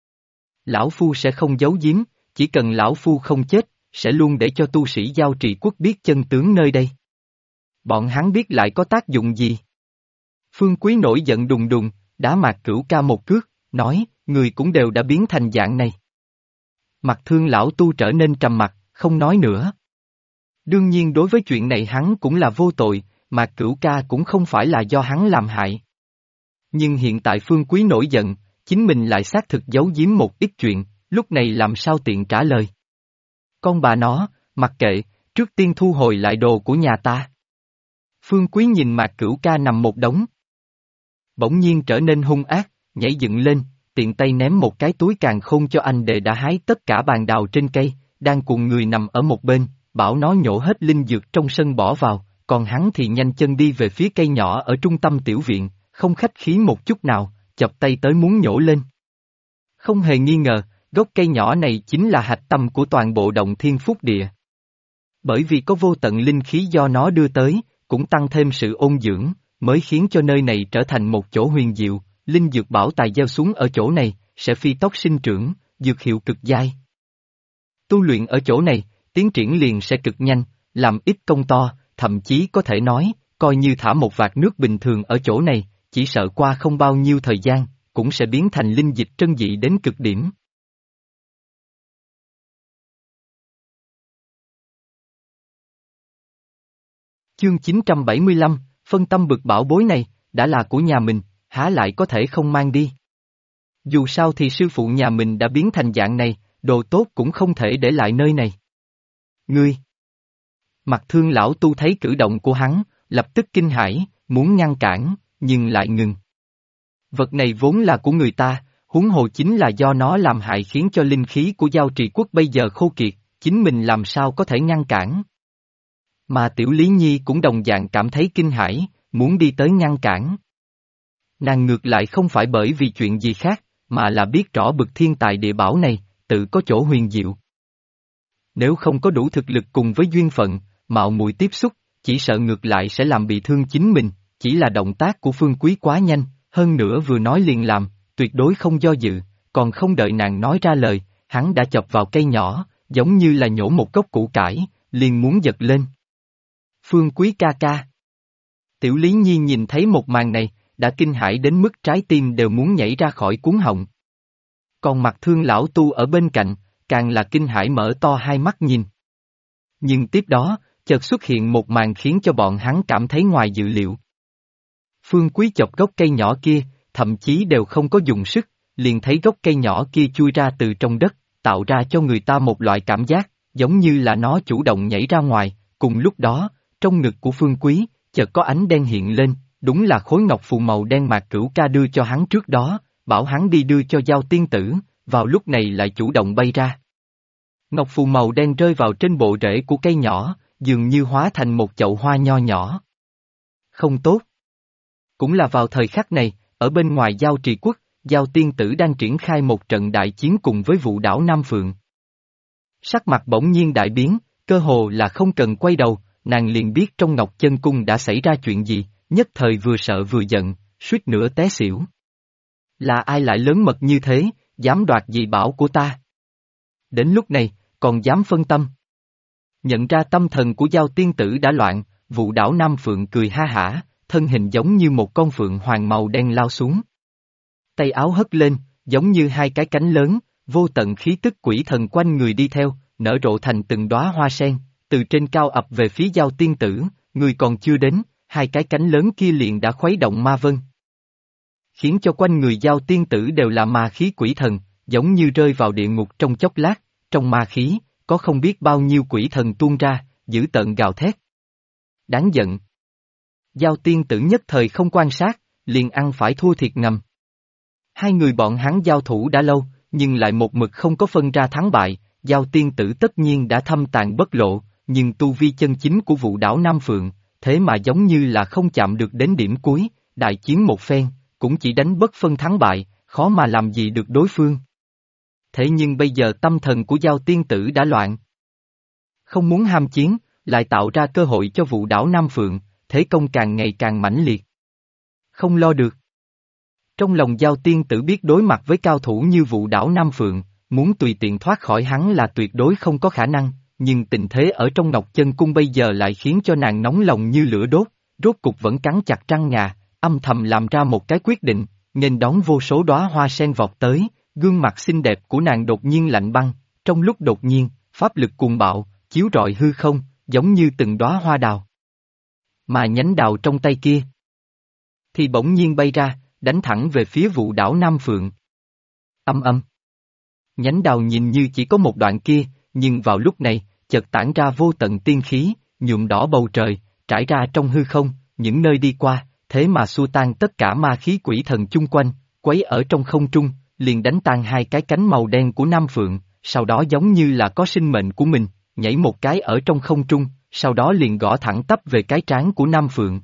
Lão Phu sẽ không giấu giếm, chỉ cần Lão Phu không chết, sẽ luôn để cho tu sĩ Giao Trì Quốc biết chân tướng nơi đây. Bọn hắn biết lại có tác dụng gì? Phương Quý nổi giận đùng đùng, đá Mạc Cửu Ca một cước, nói, người cũng đều đã biến thành dạng này. Mạc Thương lão tu trở nên trầm mặc, không nói nữa. Đương nhiên đối với chuyện này hắn cũng là vô tội, Mạc Cửu Ca cũng không phải là do hắn làm hại. Nhưng hiện tại Phương Quý nổi giận, chính mình lại xác thực giấu giếm một ít chuyện, lúc này làm sao tiện trả lời. Con bà nó, mặc kệ, trước tiên thu hồi lại đồ của nhà ta. Phương Quý nhìn Mạc Cửu Ca nằm một đống. Bỗng nhiên trở nên hung ác, nhảy dựng lên, tiện tay ném một cái túi càn khôn cho anh đệ đã hái tất cả bàn đào trên cây, đang cùng người nằm ở một bên, bảo nó nhổ hết linh dược trong sân bỏ vào, còn hắn thì nhanh chân đi về phía cây nhỏ ở trung tâm tiểu viện, không khách khí một chút nào, chập tay tới muốn nhổ lên. Không hề nghi ngờ, gốc cây nhỏ này chính là hạch tâm của toàn bộ động thiên phúc địa. Bởi vì có vô tận linh khí do nó đưa tới, cũng tăng thêm sự ôn dưỡng, mới khiến cho nơi này trở thành một chỗ huyền diệu, linh dược bảo tài gieo xuống ở chỗ này, sẽ phi tốc sinh trưởng, dược hiệu cực dai. Tu luyện ở chỗ này, tiến triển liền sẽ cực nhanh, làm ít công to, thậm chí có thể nói, coi như thả một vạt nước bình thường ở chỗ này, chỉ sợ qua không bao nhiêu thời gian, cũng sẽ biến thành linh dịch trân dị đến cực điểm. Chương 975, phân tâm bực bảo bối này, đã là của nhà mình, há lại có thể không mang đi. Dù sao thì sư phụ nhà mình đã biến thành dạng này, đồ tốt cũng không thể để lại nơi này. Ngươi! Mặt Thương lão tu thấy cử động của hắn, lập tức kinh hãi, muốn ngăn cản, nhưng lại ngừng. Vật này vốn là của người ta, huống hồ chính là do nó làm hại khiến cho linh khí của Giao Trì Quốc bây giờ khô kiệt, chính mình làm sao có thể ngăn cản. Mà Tiểu Lý Nhi cũng đồng dạng cảm thấy kinh hãi, muốn đi tới ngăn cản. Nàng ngược lại không phải bởi vì chuyện gì khác, mà là biết rõ bực thiên tài địa bảo này, tự có chỗ huyền diệu. Nếu không có đủ thực lực cùng với duyên phận, mạo muội tiếp xúc, chỉ sợ ngược lại sẽ làm bị thương chính mình, chỉ là động tác của Phương Quý quá nhanh, hơn nữa vừa nói liền làm, tuyệt đối không do dự, còn không đợi nàng nói ra lời, hắn đã chọc vào cây nhỏ, giống như là nhổ một cốc củ cải, liền muốn giật lên. Phương Quý ca ca. Tiểu Lý Nhi nhìn thấy một màn này, đã kinh hãi đến mức trái tim đều muốn nhảy ra khỏi cuống họng. Còn Mặt Thương lão tu ở bên cạnh, càng là kinh hãi mở to hai mắt nhìn. Nhưng tiếp đó, chợt xuất hiện một màn khiến cho bọn hắn cảm thấy ngoài dự liệu. Phương Quý chọc gốc cây nhỏ kia, thậm chí đều không có dùng sức, liền thấy gốc cây nhỏ kia chui ra từ trong đất, tạo ra cho người ta một loại cảm giác, giống như là nó chủ động nhảy ra ngoài, cùng lúc đó, trong ngực của Phương Quý, chợt có ánh đen hiện lên, đúng là khối ngọc phù màu đen Mạc Cửu Ca đưa cho hắn trước đó, bảo hắn đi đưa cho Giao tiên tử, vào lúc này lại chủ động bay ra. Ngọc phù màu đen rơi vào trên bộ rễ của cây nhỏ, dường như hóa thành một chậu hoa nho nhỏ. Không tốt. Cũng là vào thời khắc này, ở bên ngoài Giao Trì Quốc, Giao tiên tử đang triển khai một trận đại chiến cùng với vụ đảo Nam Phượng. Sắc mặt bỗng nhiên đại biến, cơ hồ là không cần quay đầu, nàng liền biết trong Ngọc Chân Cung đã xảy ra chuyện gì, nhất thời vừa sợ vừa giận, suýt nữa té xỉu. Là ai lại lớn mật như thế, dám đoạt dị bảo của ta? Đến lúc này, còn dám phân tâm. Nhận ra tâm thần của Giao tiên tử đã loạn, vụ đảo Nam Phượng cười ha hả, thân hình giống như một con phượng hoàng màu đen lao xuống. Tay áo hất lên, giống như hai cái cánh lớn, vô tận khí tức quỷ thần quanh người đi theo, nở rộ thành từng đóa hoa sen, từ trên cao ập về phía Giao tiên tử, người còn chưa đến, hai cái cánh lớn kia liền đã khuấy động ma vân. Khiến cho quanh người Giao tiên tử đều là ma khí quỷ thần, giống như rơi vào địa ngục trong chốc lát, trong ma khí, có không biết bao nhiêu quỷ thần tuôn ra, dữ tợn gào thét. Đáng giận. Giao tiên tử nhất thời không quan sát, liền ăn phải thua thiệt ngầm. Hai người bọn hắn giao thủ đã lâu, nhưng lại một mực không có phân ra thắng bại, Giao tiên tử tất nhiên đã thâm tàn bất lộ, nhưng tu vi chân chính của vụ đảo Nam Phượng, thế mà giống như là không chạm được đến điểm cuối, đại chiến một phen, cũng chỉ đánh bất phân thắng bại, khó mà làm gì được đối phương. Thế nhưng bây giờ tâm thần của Giao tiên tử đã loạn. Không muốn ham chiến, lại tạo ra cơ hội cho vụ đảo Nam Phượng, thế công càng ngày càng mãnh liệt. Không lo được. Trong lòng Giao tiên tử biết đối mặt với cao thủ như vụ đảo Nam Phượng, muốn tùy tiện thoát khỏi hắn là tuyệt đối không có khả năng, nhưng tình thế ở trong Ngọc Chân Cung bây giờ lại khiến cho nàng nóng lòng như lửa đốt, rốt cục vẫn cắn chặt răng ngà, âm thầm làm ra một cái quyết định, nên đón vô số đóa hoa sen vọt tới, gương mặt xinh đẹp của nàng đột nhiên lạnh băng, trong lúc đột nhiên, pháp lực cuồng bạo, chiếu rọi hư không, giống như từng đóa hoa đào. Mà nhánh đào trong tay kia, thì bỗng nhiên bay ra, đánh thẳng về phía vụ đảo Nam Phượng. Âm âm. Nhánh đào nhìn như chỉ có một đoạn kia, nhưng vào lúc này, chợt tản ra vô tận tiên khí, nhuộm đỏ bầu trời, trải ra trong hư không, những nơi đi qua, thế mà xua tan tất cả ma khí quỷ thần chung quanh, quấy ở trong không trung, liền đánh tan hai cái cánh màu đen của Nam Phượng, sau đó giống như là có sinh mệnh của mình, nhảy một cái ở trong không trung, sau đó liền gõ thẳng tắp về cái trán của Nam Phượng.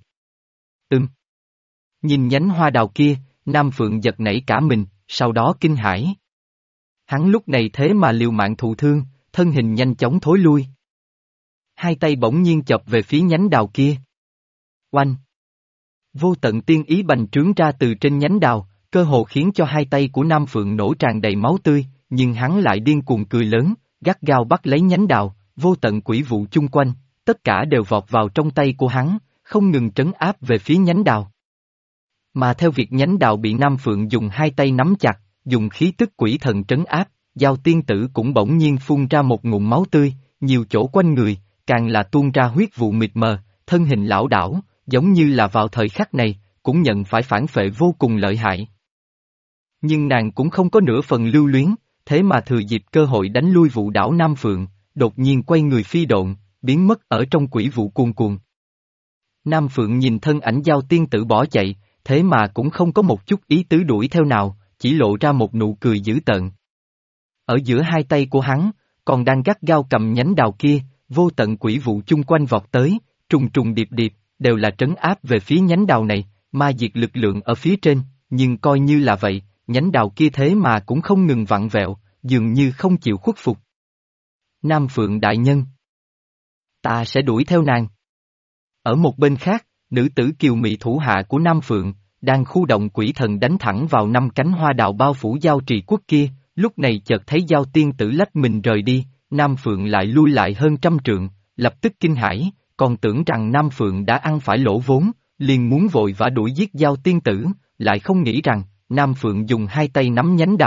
Nhìn nhánh hoa đào kia, Nam Phượng giật nảy cả mình, sau đó kinh hãi. Hắn lúc này thế mà liều mạng thụ thương, thân hình nhanh chóng thối lui. Hai tay bỗng nhiên chộp về phía nhánh đào kia. Oanh! Vô tận tiên ý bành trướng ra từ trên nhánh đào, cơ hồ khiến cho hai tay của Nam Phượng nổ tràn đầy máu tươi, nhưng hắn lại điên cuồng cười lớn, gắt gao bắt lấy nhánh đào, vô tận quỷ vụ chung quanh, tất cả đều vọt vào trong tay của hắn, không ngừng trấn áp về phía nhánh đào. Mà theo việc nhánh đào bị Nam Phượng dùng hai tay nắm chặt, dùng khí tức quỷ thần trấn áp, Giao tiên tử cũng bỗng nhiên phun ra một ngụm máu tươi, nhiều chỗ quanh người, càng là tuôn ra huyết vụ mịt mờ, thân hình lảo đảo, giống như là vào thời khắc này, cũng nhận phải phản phệ vô cùng lợi hại. Nhưng nàng cũng không có nửa phần lưu luyến, thế mà thừa dịp cơ hội đánh lui vụ đảo Nam Phượng, đột nhiên quay người phi độn, biến mất ở trong quỷ vụ cuồn cuộn. Nam Phượng nhìn thân ảnh Giao tiên tử bỏ chạy, thế mà cũng không có một chút ý tứ đuổi theo nào, chỉ lộ ra một nụ cười dữ tợn. Ở giữa hai tay của hắn, còn đang gắt gao cầm nhánh đào kia, vô tận quỷ vụ chung quanh vọt tới, trùng trùng điệp điệp, đều là trấn áp về phía nhánh đào này, ma diệt lực lượng ở phía trên, nhưng coi như là vậy, nhánh đào kia thế mà cũng không ngừng vặn vẹo, dường như không chịu khuất phục. Nam Phượng đại nhân, ta sẽ đuổi theo nàng. Ở một bên khác, nữ tử kiều mị thủ hạ của Nam Phượng, đang khu động quỷ thần đánh thẳng vào năm cánh hoa đào bao phủ Giao Trì Quốc kia, lúc này chợt thấy Giao tiên tử lách mình rời đi, Nam Phượng lại lui lại hơn 100 trượng, lập tức kinh hãi, còn tưởng rằng Nam Phượng đã ăn phải lỗ vốn, liền muốn vội vã đuổi giết Giao tiên tử, lại không nghĩ rằng, Nam Phượng dùng hai tay nắm nhánh đào,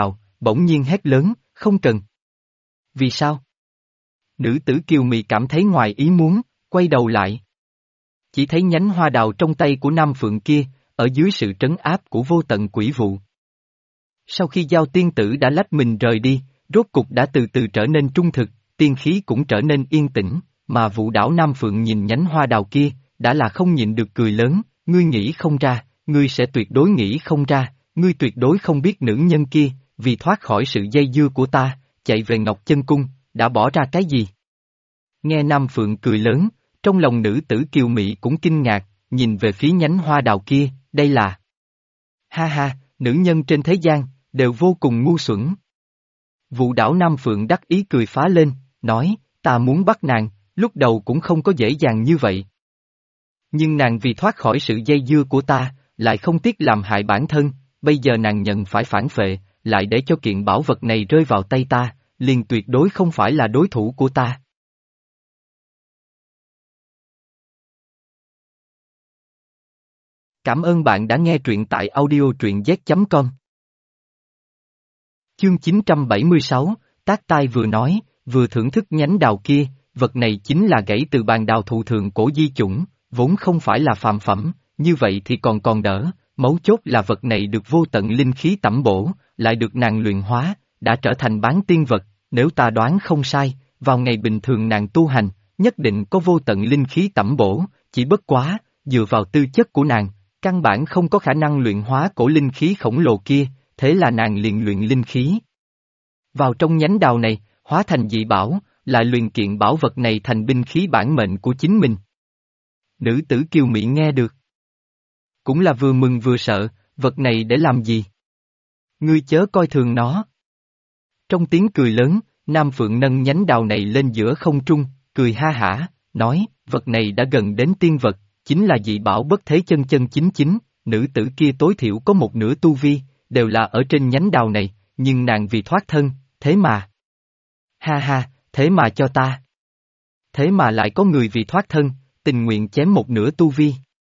bỗng nhiên hét lớn, không cần. Vì sao? Nữ tử kiều mị cảm thấy ngoài ý muốn, quay đầu lại. Chỉ thấy nhánh hoa đào trong tay của Nam Phượng kia, ở dưới sự trấn áp của vô tận quỷ vụ. Sau khi Giao tiên tử đã lách mình rời đi, rốt cục đã từ từ trở nên trung thực, tiên khí cũng trở nên yên tĩnh, mà Vũ Đảo Nam Phượng nhìn nhánh hoa đào kia, đã là không nhịn được cười lớn, ngươi nghĩ không ra, ngươi sẽ tuyệt đối nghĩ không ra, ngươi tuyệt đối không biết nữ nhân kia, vì thoát khỏi sự dây dưa của ta, chạy về Ngọc Chân Cung, đã bỏ ra cái gì? Nghe Nam Phượng cười lớn, trong lòng nữ tử kiều mị cũng kinh ngạc, nhìn về phía nhánh hoa đào kia, đây là... Ha ha, nữ nhân trên thế gian, đều vô cùng ngu xuẩn. Vũ Đảo Nam Phượng đắc ý cười phá lên, nói, ta muốn bắt nàng, lúc đầu cũng không có dễ dàng như vậy. Nhưng nàng vì thoát khỏi sự dây dưa của ta, lại không tiếc làm hại bản thân, bây giờ nàng nhận phải phản phệ, lại để cho kiện bảo vật này rơi vào tay ta, liền tuyệt đối không phải là đối thủ của ta. Cảm ơn bạn đã nghe truyện tại audio truyện z.com. Chương 976, Tác Tai vừa nói, vừa thưởng thức nhánh đào kia, vật này chính là gãy từ bàn đào thụ thượng cổ di chủng, vốn không phải là phàm phẩm, như vậy thì còn đỡ, mấu chốt là vật này được vô tận linh khí tẩm bổ, lại được nàng luyện hóa, đã trở thành bán tiên vật, nếu ta đoán không sai, vào ngày bình thường nàng tu hành, nhất định có vô tận linh khí tẩm bổ, chỉ bất quá, dựa vào tư chất của nàng, căn bản không có khả năng luyện hóa cổ linh khí khổng lồ kia, thế là nàng liền luyện linh khí. Vào trong nhánh đào này, hóa thành dị bảo, lại luyện kiện bảo vật này thành binh khí bản mệnh của chính mình. Nữ tử kiều mỹ nghe được. Cũng là vừa mừng vừa sợ, vật này để làm gì? Ngươi chớ coi thường nó. Trong tiếng cười lớn, Nam Phượng nâng nhánh đào này lên giữa không trung, cười ha hả, nói, vật này đã gần đến tiên vật, chính là dị bảo bất thế chân chân chính chính, nữ tử kia tối thiểu có một nửa tu vi, đều là ở trên nhánh đào này, nhưng nàng vì thoát thân, thế mà. Ha ha, thế mà cho ta. Thế mà lại có người vì thoát thân, tình nguyện chém một nửa tu vi.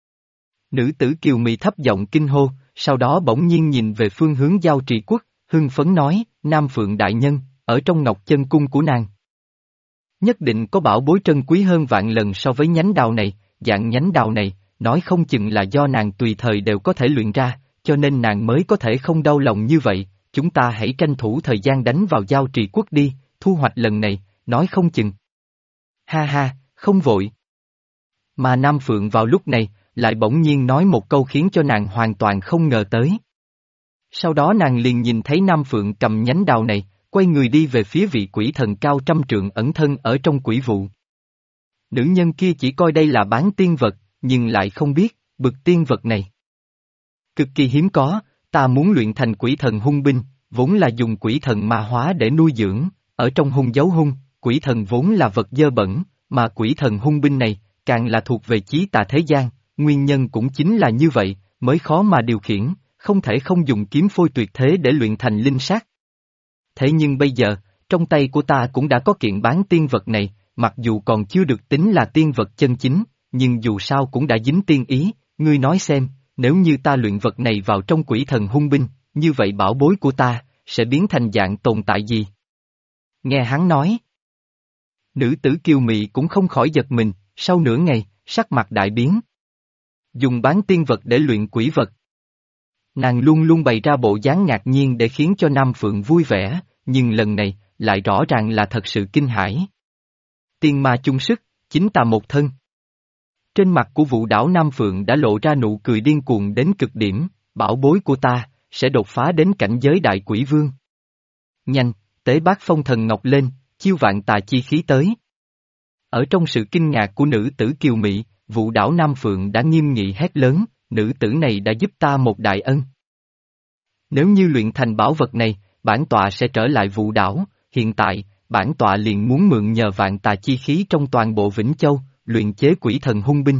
Nữ tử kiều mị thấp giọng kinh hô, sau đó bỗng nhiên nhìn về phương hướng Giao Trì Quốc, hưng phấn nói, Nam Phượng đại nhân, ở trong Ngọc Chân Cung của nàng. Nhất định có bảo bối trân quý hơn vạn lần so với nhánh đào này, dạng nhánh đào này, nói không chừng là do nàng tùy thời đều có thể luyện ra, cho nên nàng mới có thể không đau lòng như vậy, chúng ta hãy tranh thủ thời gian đánh vào Giao Trì Quốc đi, thu hoạch lần này, nói không chừng. Ha ha, không vội. Mà Nam Phượng vào lúc này, lại bỗng nhiên nói một câu khiến cho nàng hoàn toàn không ngờ tới. Sau đó nàng liền nhìn thấy Nam Phượng cầm nhánh đào này, quay người đi về phía vị quỷ thần cao trăm trượng ẩn thân ở trong quỷ vụ. Nữ nhân kia chỉ coi đây là bán tiên vật, nhưng lại không biết, bực tiên vật này cực kỳ hiếm có, ta muốn luyện thành quỷ thần hung binh, vốn là dùng quỷ thần ma hóa để nuôi dưỡng, ở trong hung giấu hung, quỷ thần vốn là vật dơ bẩn, mà quỷ thần hung binh này, càng là thuộc về chí tà thế gian, nguyên nhân cũng chính là như vậy, mới khó mà điều khiển, không thể không dùng kiếm phôi tuyệt thế để luyện thành linh sát. Thế nhưng bây giờ, trong tay của ta cũng đã có kiện bán tiên vật này, mặc dù còn chưa được tính là tiên vật chân chính, nhưng dù sao cũng đã dính tiên ý, ngươi nói xem, nếu như ta luyện vật này vào trong quỷ thần hung binh, như vậy bảo bối của ta, sẽ biến thành dạng tồn tại gì? Nghe hắn nói. Nữ tử kiều mị cũng không khỏi giật mình, sau nửa ngày, sắc mặt đại biến. Dùng bán tiên vật để luyện quỷ vật. Nàng luôn luôn bày ra bộ dáng ngạc nhiên để khiến cho Nam Phượng vui vẻ, nhưng lần này, lại rõ ràng là thật sự kinh hãi. Tiên ma chung sức, chính tà một thân. Trên mặt của Vũ Đảo Nam Phượng đã lộ ra nụ cười điên cuồng đến cực điểm, bảo bối của ta, sẽ đột phá đến cảnh giới đại quỷ vương. Nhanh, tế bát phong thần ngọc lên, chiêu vạn tà chi khí tới. Ở trong sự kinh ngạc của nữ tử kiều mị, Vũ Đảo Nam Phượng đã nghiêm nghị hét lớn, nữ tử này đã giúp ta một đại ân. Nếu như luyện thành bảo vật này, bản tọa sẽ trở lại Vũ Đảo, hiện tại, bản tọa liền muốn mượn nhờ vạn tà chi khí trong toàn bộ Vĩnh Châu, luyện chế quỷ thần hung binh.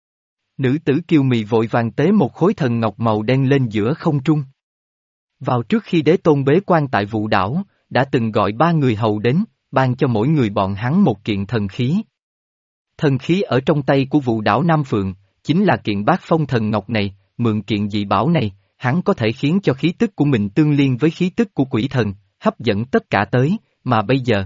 Nữ tử kiều mị vội vàng tế một khối thần ngọc màu đen lên giữa không trung. Vào trước khi đế tôn bế quan tại Vũ Đảo, đã từng gọi 3 người hầu đến, ban cho mỗi người bọn hắn một kiện thần khí. Thần khí ở trong tay của Vũ Đảo Nam Phượng, chính là kiện bát phong thần ngọc này, mượn kiện dị bảo này, hắn có thể khiến cho khí tức của mình tương liên với khí tức của quỷ thần, hấp dẫn tất cả tới, mà bây giờ.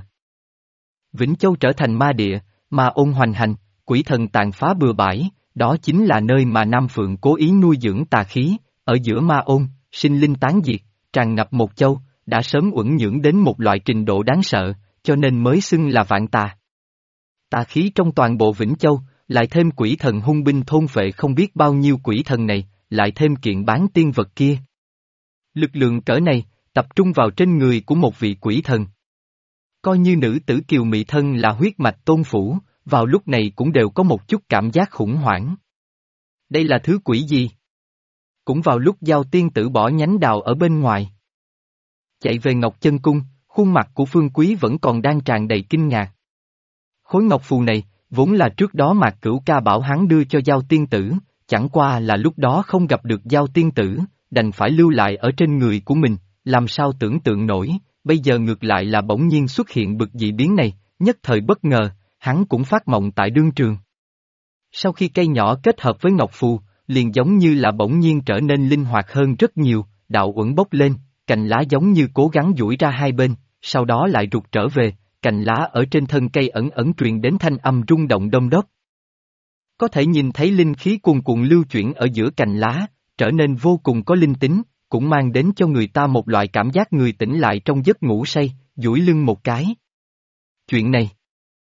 Vĩnh Châu trở thành ma địa, ma ôn hoành hành, quỷ thần tàn phá bừa bãi, đó chính là nơi mà Nam Phượng cố ý nuôi dưỡng tà khí, ở giữa ma ôn, sinh linh tán diệt, tràn ngập một châu, đã sớm uẩn nhưỡng đến một loại trình độ đáng sợ, cho nên mới xưng là vạn tà. Tà khí trong toàn bộ Vĩnh Châu, lại thêm quỷ thần hung binh thôn phệ không biết bao nhiêu quỷ thần này, lại thêm kiện bán tiên vật kia. Lực lượng cỡ này, tập trung vào trên người của một vị quỷ thần. Coi như nữ tử Kiều Mị thân là huyết mạch tôn phủ, vào lúc này cũng đều có một chút cảm giác khủng hoảng. Đây là thứ quỷ gì? Cũng vào lúc Giao tiên tử bỏ nhánh đào ở bên ngoài. Chạy về Ngọc Chân Cung, khuôn mặt của Phương Quý vẫn còn đang tràn đầy kinh ngạc. Khối ngọc phù này, vốn là trước đó Mạc Cửu Ca bảo hắn đưa cho Giao tiên tử, chẳng qua là lúc đó không gặp được Giao tiên tử, đành phải lưu lại ở trên người của mình, làm sao tưởng tượng nổi, bây giờ ngược lại là bỗng nhiên xuất hiện bực dị biến này, nhất thời bất ngờ, hắn cũng phát mộng tại đương trường. Sau khi cây nhỏ kết hợp với ngọc phù, liền giống như là bỗng nhiên trở nên linh hoạt hơn rất nhiều, đạo uẩn bốc lên, cành lá giống như cố gắng duỗi ra hai bên, sau đó lại rụt trở về, cành lá ở trên thân cây ẩn ẩn truyền đến thanh âm rung động đom đóm. Có thể nhìn thấy linh khí cuồn cuộn lưu chuyển ở giữa cành lá, trở nên vô cùng có linh tính, cũng mang đến cho người ta một loại cảm giác người tỉnh lại trong giấc ngủ say, duỗi lưng một cái. Chuyện này,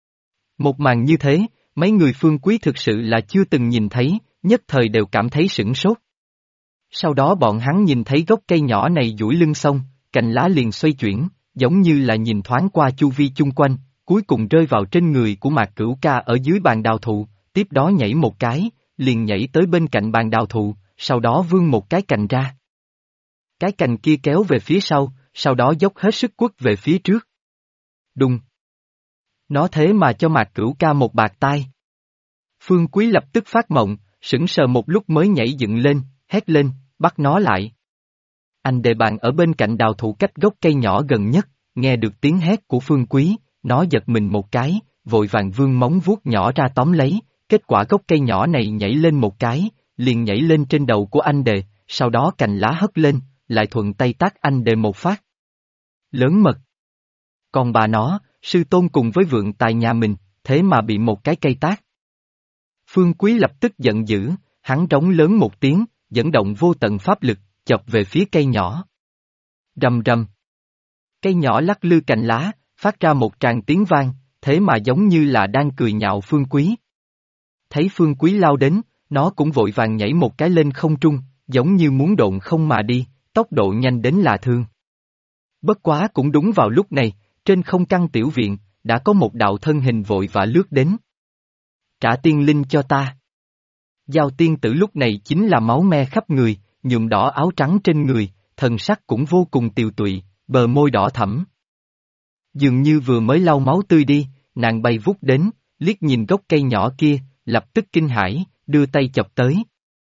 một màn như thế, mấy người Phương Quý thực sự là chưa từng nhìn thấy, nhất thời đều cảm thấy sửng sốt. Sau đó bọn hắn nhìn thấy gốc cây nhỏ này duỗi lưng xong, cành lá liền xoay chuyển, giống như là nhìn thoáng qua chu vi chung quanh, cuối cùng rơi vào trên người của Mạc Cửu Ca ở dưới bàn đào thụ, tiếp đó nhảy một cái, liền nhảy tới bên cạnh bàn đào thụ, sau đó vươn một cái cành ra. Cái cành kia kéo về phía sau đó dốc hết sức quất về phía trước. Đùng! Nó thế mà cho Mạc Cửu Ca một bạt tai. Phương Quý lập tức phát mộng, sững sờ một lúc mới nhảy dựng lên, hét lên, bắt nó lại. Anh đề bàn ở bên cạnh đào thụ cách gốc cây nhỏ gần nhất, nghe được tiếng hét của Phương Quý, nó giật mình một cái, vội vàng vươn móng vuốt nhỏ ra tóm lấy, kết quả gốc cây nhỏ này nhảy lên một cái, liền nhảy lên trên đầu của anh đề, sau đó cành lá hất lên, lại thuận tay tát anh đề một phát. Lớn mật. Còn bà nó, sư tôn cùng với vượng tài nhà mình, thế mà bị một cái cây tát. Phương Quý lập tức giận dữ, hắn rống lớn một tiếng, dẫn động vô tận pháp lực, chọc về phía cây nhỏ. Rầm rầm. Cây nhỏ lắc lư cành lá, phát ra một tràng tiếng vang, thế mà giống như là đang cười nhạo Phương Quý. Thấy Phương Quý lao đến, nó cũng vội vàng nhảy một cái lên không trung, giống như muốn độn không mà đi, tốc độ nhanh đến lạ thường. Bất quá cũng đúng vào lúc này, trên không căn tiểu viện, đã có một đạo thân hình vội vã lướt đến. Trả tiên linh cho ta. Giao tiên tử lúc này chính là máu me khắp người, nhuộm đỏ áo trắng trên người, thần sắc cũng vô cùng tiều tụy, bờ môi đỏ thẫm. Dường như vừa mới lau máu tươi đi, nàng bay vút đến, liếc nhìn gốc cây nhỏ kia, lập tức kinh hãi, đưa tay chọc tới.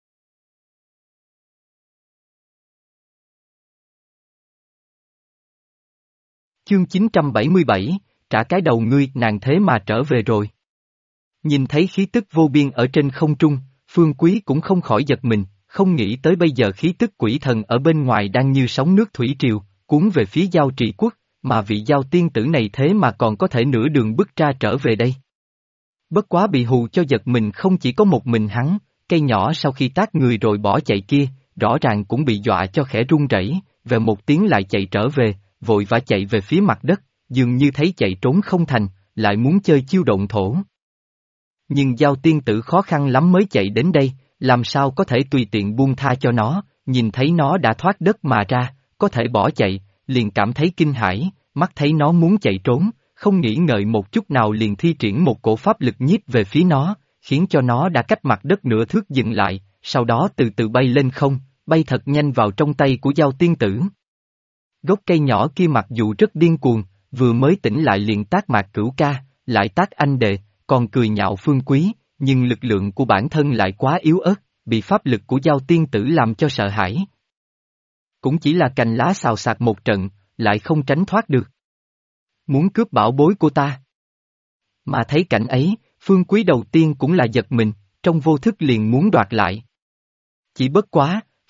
Chương 977, trả cái đầu ngươi, nàng thế mà trở về rồi. Nhìn thấy khí tức vô biên ở trên không trung, Phương Quý cũng không khỏi giật mình, không nghĩ tới bây giờ khí tức quỷ thần ở bên ngoài đang như sóng nước thủy triều, cuốn về phía Giao Trị Quốc, mà vị Giao tiên tử này thế mà còn có thể nửa đường bước ra trở về đây. Bất quá bị hù cho giật mình không chỉ có một mình hắn, cây nhỏ sau khi tát người rồi bỏ chạy kia, rõ ràng cũng bị dọa cho khẽ run rẩy, về một tiếng lại chạy trở về, vội vã chạy về phía mặt đất, dường như thấy chạy trốn không thành, lại muốn chơi chiêu động thổ. Nhưng Giao tiên tử khó khăn lắm mới chạy đến đây, làm sao có thể tùy tiện buông tha cho nó, nhìn thấy nó đã thoát đất mà ra, có thể bỏ chạy, liền cảm thấy kinh hãi, mắt thấy nó muốn chạy trốn, không nghĩ ngợi một chút nào liền thi triển một cổ pháp lực nhiếp về phía nó, khiến cho nó đã cách mặt đất nửa thước dừng lại, sau đó từ từ bay lên không, bay thật nhanh vào trong tay của Giao tiên tử. Gốc cây nhỏ kia mặc dù rất điên cuồng, vừa mới tỉnh lại liền tát Mạc Cửu Ca, lại tát anh đệ, còn cười nhạo Phương Quý, nhưng lực lượng của bản thân lại quá yếu ớt, bị pháp lực của Giao tiên tử làm cho sợ hãi. Cũng chỉ là cành lá xào xạc một trận, lại không tránh thoát được. Muốn cướp bảo bối của ta. Mà thấy cảnh ấy, Phương Quý đầu tiên cũng là giật mình, trong vô thức liền muốn đoạt lại. Chỉ bất quá,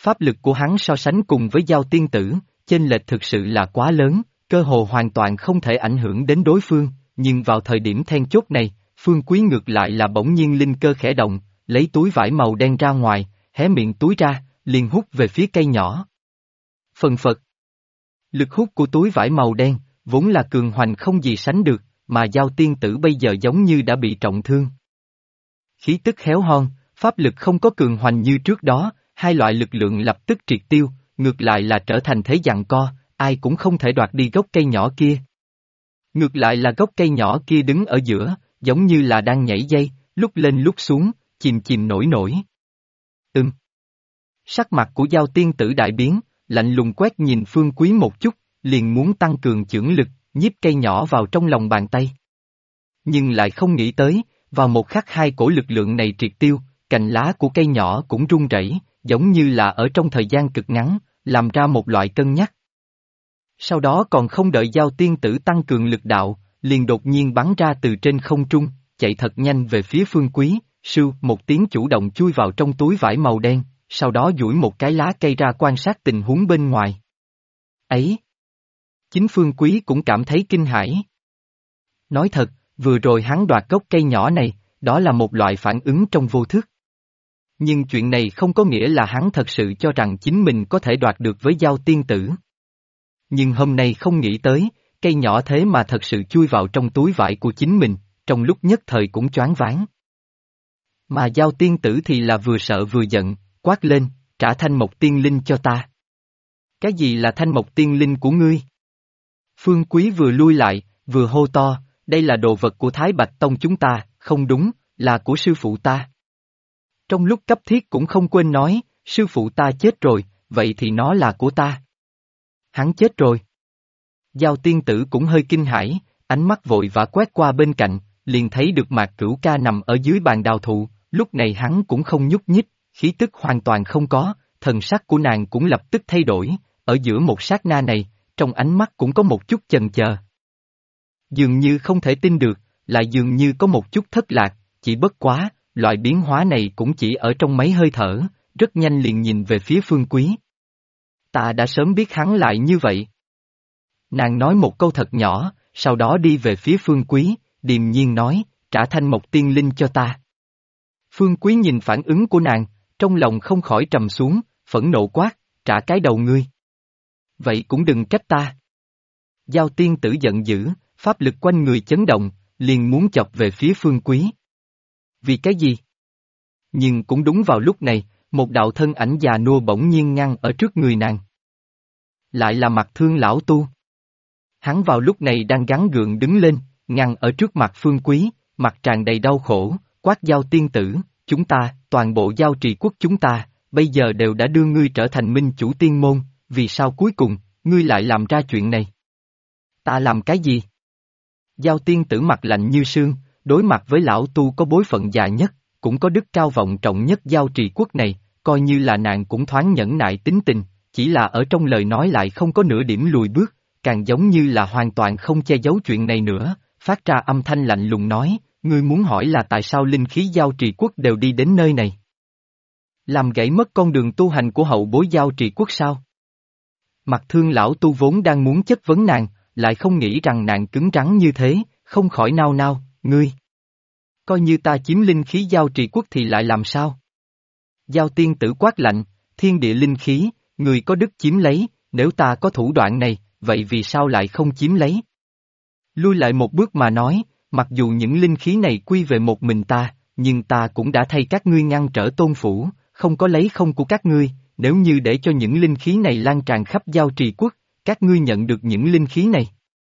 Pháp lực của hắn so sánh cùng với Giao Tiên Tử, chênh lệch thực sự là quá lớn, cơ hồ hoàn toàn không thể ảnh hưởng đến đối phương, nhưng vào thời điểm then chốt này, Phương Quý ngược lại là bỗng nhiên linh cơ khẽ động, lấy túi vải màu đen ra ngoài, hé miệng túi ra, liền hút về phía cây nhỏ. Phần phật. Lực hút của túi vải màu đen, vốn là cường hoành không gì sánh được, mà Giao Tiên Tử bây giờ giống như đã bị trọng thương. Khí tức héo hon, pháp lực không có cường hoành như trước đó, hai loại lực lượng lập tức triệt tiêu, ngược lại là trở thành thế giằng co, ai cũng không thể đoạt đi gốc cây nhỏ kia. Ngược lại là gốc cây nhỏ kia đứng ở giữa, giống như là đang nhảy dây, lúc lên lúc xuống, chìm chìm nổi nổi. Sắc mặt của Giao Tiên Tử đại biến, lạnh lùng quét nhìn Phương Quý một chút, liền muốn tăng cường chưởng lực, nhiếp cây nhỏ vào trong lòng bàn tay. Nhưng lại không nghĩ tới, vào một khắc hai cổ lực lượng này triệt tiêu, cành lá của cây nhỏ cũng rung rẩy, giống như là ở trong thời gian cực ngắn, làm ra một loại cân nhắc. Sau đó còn không đợi Giao Tiên Tử tăng cường lực đạo, liền đột nhiên bắn ra từ trên không trung, chạy thật nhanh về phía Phương Quý, sưu một tiếng chủ động chui vào trong túi vải màu đen, sau đó duỗi một cái lá cây ra quan sát tình huống bên ngoài. Ấy! Chính Phương Quý cũng cảm thấy kinh hãi. Nói thật, vừa rồi hắn đoạt gốc cây nhỏ này, đó là một loại phản ứng trong vô thức. Nhưng chuyện này không có nghĩa là hắn thật sự cho rằng chính mình có thể đoạt được với Giao Tiên Tử. Nhưng hôm nay không nghĩ tới, cây nhỏ thế mà thật sự chui vào trong túi vải của chính mình, trong lúc nhất thời cũng choáng váng. Mà Giao Tiên Tử thì là vừa sợ vừa giận, quát lên, trả thanh mộc tiên linh cho ta. Cái gì là thanh mộc tiên linh của ngươi? Phương Quý vừa lui lại, vừa hô to, đây là đồ vật của Thái Bạch Tông chúng ta, không đúng, là của sư phụ ta. Trong lúc cấp thiết cũng không quên nói, sư phụ ta chết rồi, vậy thì nó là của ta. Hắn chết rồi. Giao Tiên Tử cũng hơi kinh hãi, ánh mắt vội vã quét qua bên cạnh, liền thấy được Mạc Cửu Ca nằm ở dưới bàn đào thụ, lúc này hắn cũng không nhúc nhích, khí tức hoàn toàn không có, thần sắc của nàng cũng lập tức thay đổi, ở giữa một sát na này, trong ánh mắt cũng có một chút chần chờ. Dường như không thể tin được, lại dường như có một chút thất lạc, chỉ bất quá, loại biến hóa này cũng chỉ ở trong mấy hơi thở, rất nhanh liền nhìn về phía Phương Quý. Ta đã sớm biết hắn lại như vậy. Nàng nói một câu thật nhỏ, sau đó đi về phía Phương Quý, điềm nhiên nói, trả thanh mộc tiên linh cho ta. Phương Quý nhìn phản ứng của nàng, trong lòng không khỏi trầm xuống, phẫn nộ quát, trả cái đầu ngươi. Vậy cũng đừng trách ta. Giao Tiên Tử giận dữ, pháp lực quanh người chấn động, liền muốn chọc về phía Phương Quý. Vì cái gì? Nhưng cũng đúng vào lúc này, một đạo thân ảnh già nua bỗng nhiên ngăn ở trước người nàng. Lại là Mặt Thương lão tu. Hắn vào lúc này đang gắng gượng đứng lên, ngăn ở trước mặt Phương Quý, mặt tràn đầy đau khổ, quát Giao Tiên Tử, chúng ta, toàn bộ Giao Trì quốc chúng ta, bây giờ đều đã đưa ngươi trở thành minh chủ tiên môn, vì sao cuối cùng, ngươi lại làm ra chuyện này? Ta làm cái gì? Giao Tiên Tử mặt lạnh như sương, đối mặt với lão tu có bối phận già nhất, cũng có đức cao vọng trọng nhất Giao Trì quốc này, coi như là nàng cũng thoáng nhẫn nại tính tình, chỉ là ở trong lời nói lại không có nửa điểm lùi bước, càng giống như là hoàn toàn không che giấu chuyện này nữa, phát ra âm thanh lạnh lùng nói, ngươi muốn hỏi là tại sao linh khí Giao Trì quốc đều đi đến nơi này? Làm gãy mất con đường tu hành của hậu bối Giao Trì quốc sao? Mặt Thương lão tu vốn đang muốn chất vấn nàng, lại không nghĩ rằng nàng cứng rắn như thế, không khỏi nao nao, ngươi. Coi như ta chiếm linh khí Giao Trì quốc thì lại làm sao? Giao Tiên Tử quát lạnh, thiên địa linh khí, người có đức chiếm lấy, nếu ta có thủ đoạn này, vậy vì sao lại không chiếm lấy? Lui lại một bước mà nói, mặc dù những linh khí này quy về một mình ta, nhưng ta cũng đã thay các ngươi ngăn trở tôn phủ, không có lấy không của các ngươi, nếu như để cho những linh khí này lan tràn khắp Giao Trì quốc, các ngươi nhận được những linh khí này.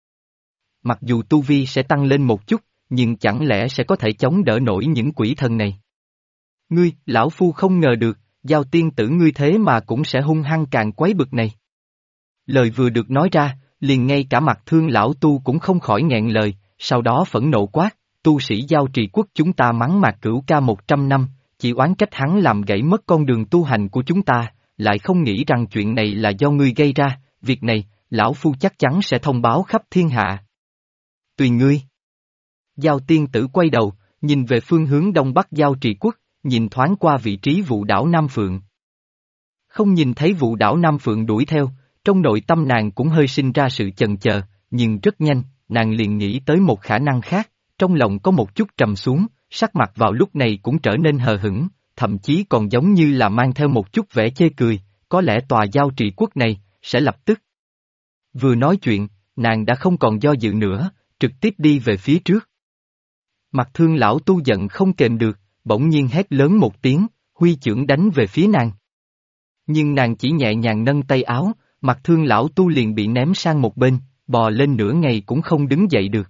Mặc dù tu vi sẽ tăng lên một chút, nhưng chẳng lẽ sẽ có thể chống đỡ nổi những quỷ thần này? Ngươi, lão phu không ngờ được, Giao Tiên Tử ngươi thế mà cũng sẽ hung hăng càng quấy bực này. Lời vừa được nói ra, liền ngay cả Mặt Thương lão tu cũng không khỏi nghẹn lời, sau đó phẫn nộ quát, tu sĩ Giao Trì quốc chúng ta mắng Mạc Cửu Ca 100 năm, chỉ oán trách hắn làm gãy mất con đường tu hành của chúng ta, lại không nghĩ rằng chuyện này là do ngươi gây ra, việc này, lão phu chắc chắn sẽ thông báo khắp thiên hạ. Tùy ngươi. Giao Tiên Tử quay đầu, nhìn về phương hướng đông bắc Giao Trì quốc, nhìn thoáng qua vị trí vụ đảo Nam Phượng. Không nhìn thấy vụ đảo Nam Phượng đuổi theo, trong nội tâm nàng cũng hơi sinh ra sự chần chờ, nhưng rất nhanh, nàng liền nghĩ tới một khả năng khác, trong lòng có một chút trầm xuống, sắc mặt vào lúc này cũng trở nên hờ hững, thậm chí còn giống như là mang theo một chút vẻ chê cười, có lẽ tòa giao trị quốc này, sẽ lập tức. Vừa nói chuyện, nàng đã không còn do dự nữa, trực tiếp đi về phía trước. Mặt Thương lão tu giận không kềm được, bỗng nhiên hét lớn một tiếng, huy chưởng đánh về phía nàng. Nhưng nàng chỉ nhẹ nhàng nâng tay áo, Mặt Thương lão tu liền bị ném sang một bên, bò lên nửa ngày cũng không đứng dậy được.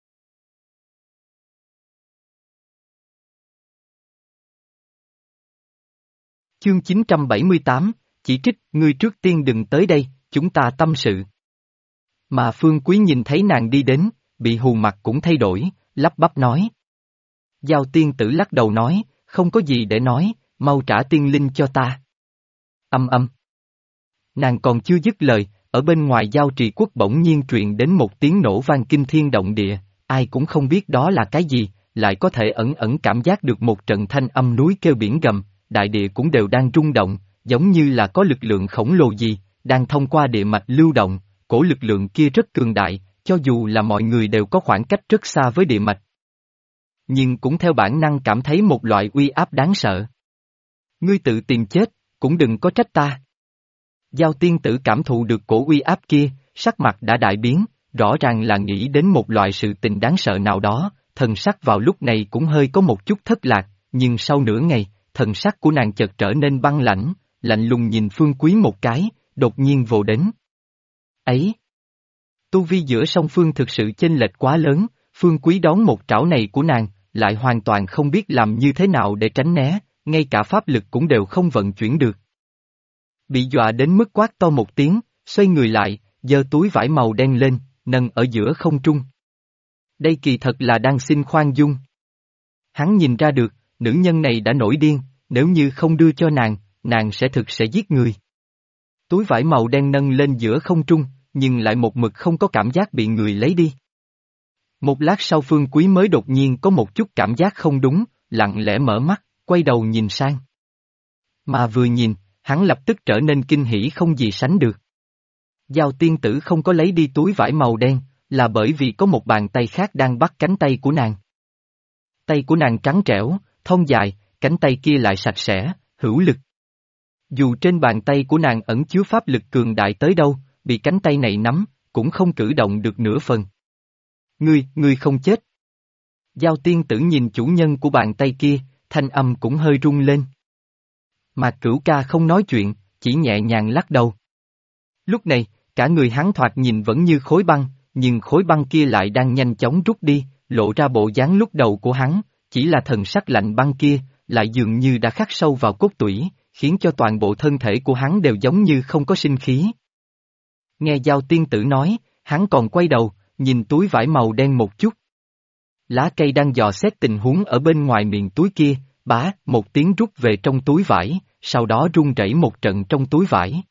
Chương 978, chỉ trích, ngươi trước tiên đừng tới đây, chúng ta tâm sự. Mà Phương Quý nhìn thấy nàng đi đến, bị hù mặt cũng thay đổi, lắp bắp nói. Giao tiên tử lắc đầu nói, không có gì để nói, mau trả tiên linh cho ta. Âm âm. Nàng còn chưa dứt lời, ở bên ngoài giao trì quốc bỗng nhiên truyền đến một tiếng nổ vang kinh thiên động địa, ai cũng không biết đó là cái gì, lại có thể ẩn ẩn cảm giác được một trận thanh âm núi kêu biển gầm, đại địa cũng đều đang rung động, giống như là có lực lượng khổng lồ gì, đang thông qua địa mạch lưu động, cổ lực lượng kia rất cường đại, cho dù là mọi người đều có khoảng cách rất xa với địa mạch. Nhưng cũng theo bản năng cảm thấy một loại uy áp đáng sợ. Ngươi tự tìm chết, cũng đừng có trách ta. Giao tiên tử cảm thụ được cổ uy áp kia, sắc mặt đã đại biến, rõ ràng là nghĩ đến một loại sự tình đáng sợ nào đó, thần sắc vào lúc này cũng hơi có một chút thất lạc, nhưng sau nửa ngày, thần sắc của nàng chợt trở nên băng lãnh, lạnh lùng nhìn Phương Quý một cái, đột nhiên vồ đến. Ấy! Tu vi giữa song phương thực sự chênh lệch quá lớn, Phương Quý đón một trảo này của nàng, lại hoàn toàn không biết làm như thế nào để tránh né, ngay cả pháp lực cũng đều không vận chuyển được. Bị dọa đến mức quát to một tiếng, xoay người lại, giơ túi vải màu đen lên, nâng ở giữa không trung. Đây kỳ thật là đang xin khoan dung. Hắn nhìn ra được, nữ nhân này đã nổi điên, nếu như không đưa cho nàng sẽ giết người. Túi vải màu đen nâng lên giữa không trung, nhưng lại một mực không có cảm giác bị người lấy đi. Một lát sau Phương Quý mới đột nhiên có một chút cảm giác không đúng, lặng lẽ mở mắt, quay đầu nhìn sang. Mà vừa nhìn, hắn lập tức trở nên kinh hỉ không gì sánh được. Giao tiên tử không có lấy đi túi vải màu đen, là bởi vì có một bàn tay khác đang bắt cánh tay của nàng. Tay của nàng trắng trẻo, thon dài, cánh tay kia lại sạch sẽ, hữu lực. Dù trên bàn tay của nàng ẩn chứa pháp lực cường đại tới đâu, bị cánh tay này nắm, cũng không cử động được nửa phần. Ngươi không chết. Giao tiên tử nhìn chủ nhân của bàn tay kia, thanh âm cũng hơi rung lên. Mà Cửu Ca không nói chuyện, chỉ nhẹ nhàng lắc đầu. Lúc này, cả người hắn thoạt nhìn vẫn như khối băng, nhưng khối băng kia lại đang nhanh chóng rút đi, lộ ra bộ dáng lúc đầu của hắn, chỉ là thần sắc lạnh băng kia, lại dường như đã khắc sâu vào cốt tủy, khiến cho toàn bộ thân thể của hắn đều giống như không có sinh khí. Nghe Giao tiên tử nói, hắn còn quay đầu, nhìn túi vải màu đen một chút. Lá cây đang dò xét tình huống ở bên ngoài miệng túi kia, bá, một tiếng rút về trong túi vải, sau đó rung rẩy một trận trong túi vải.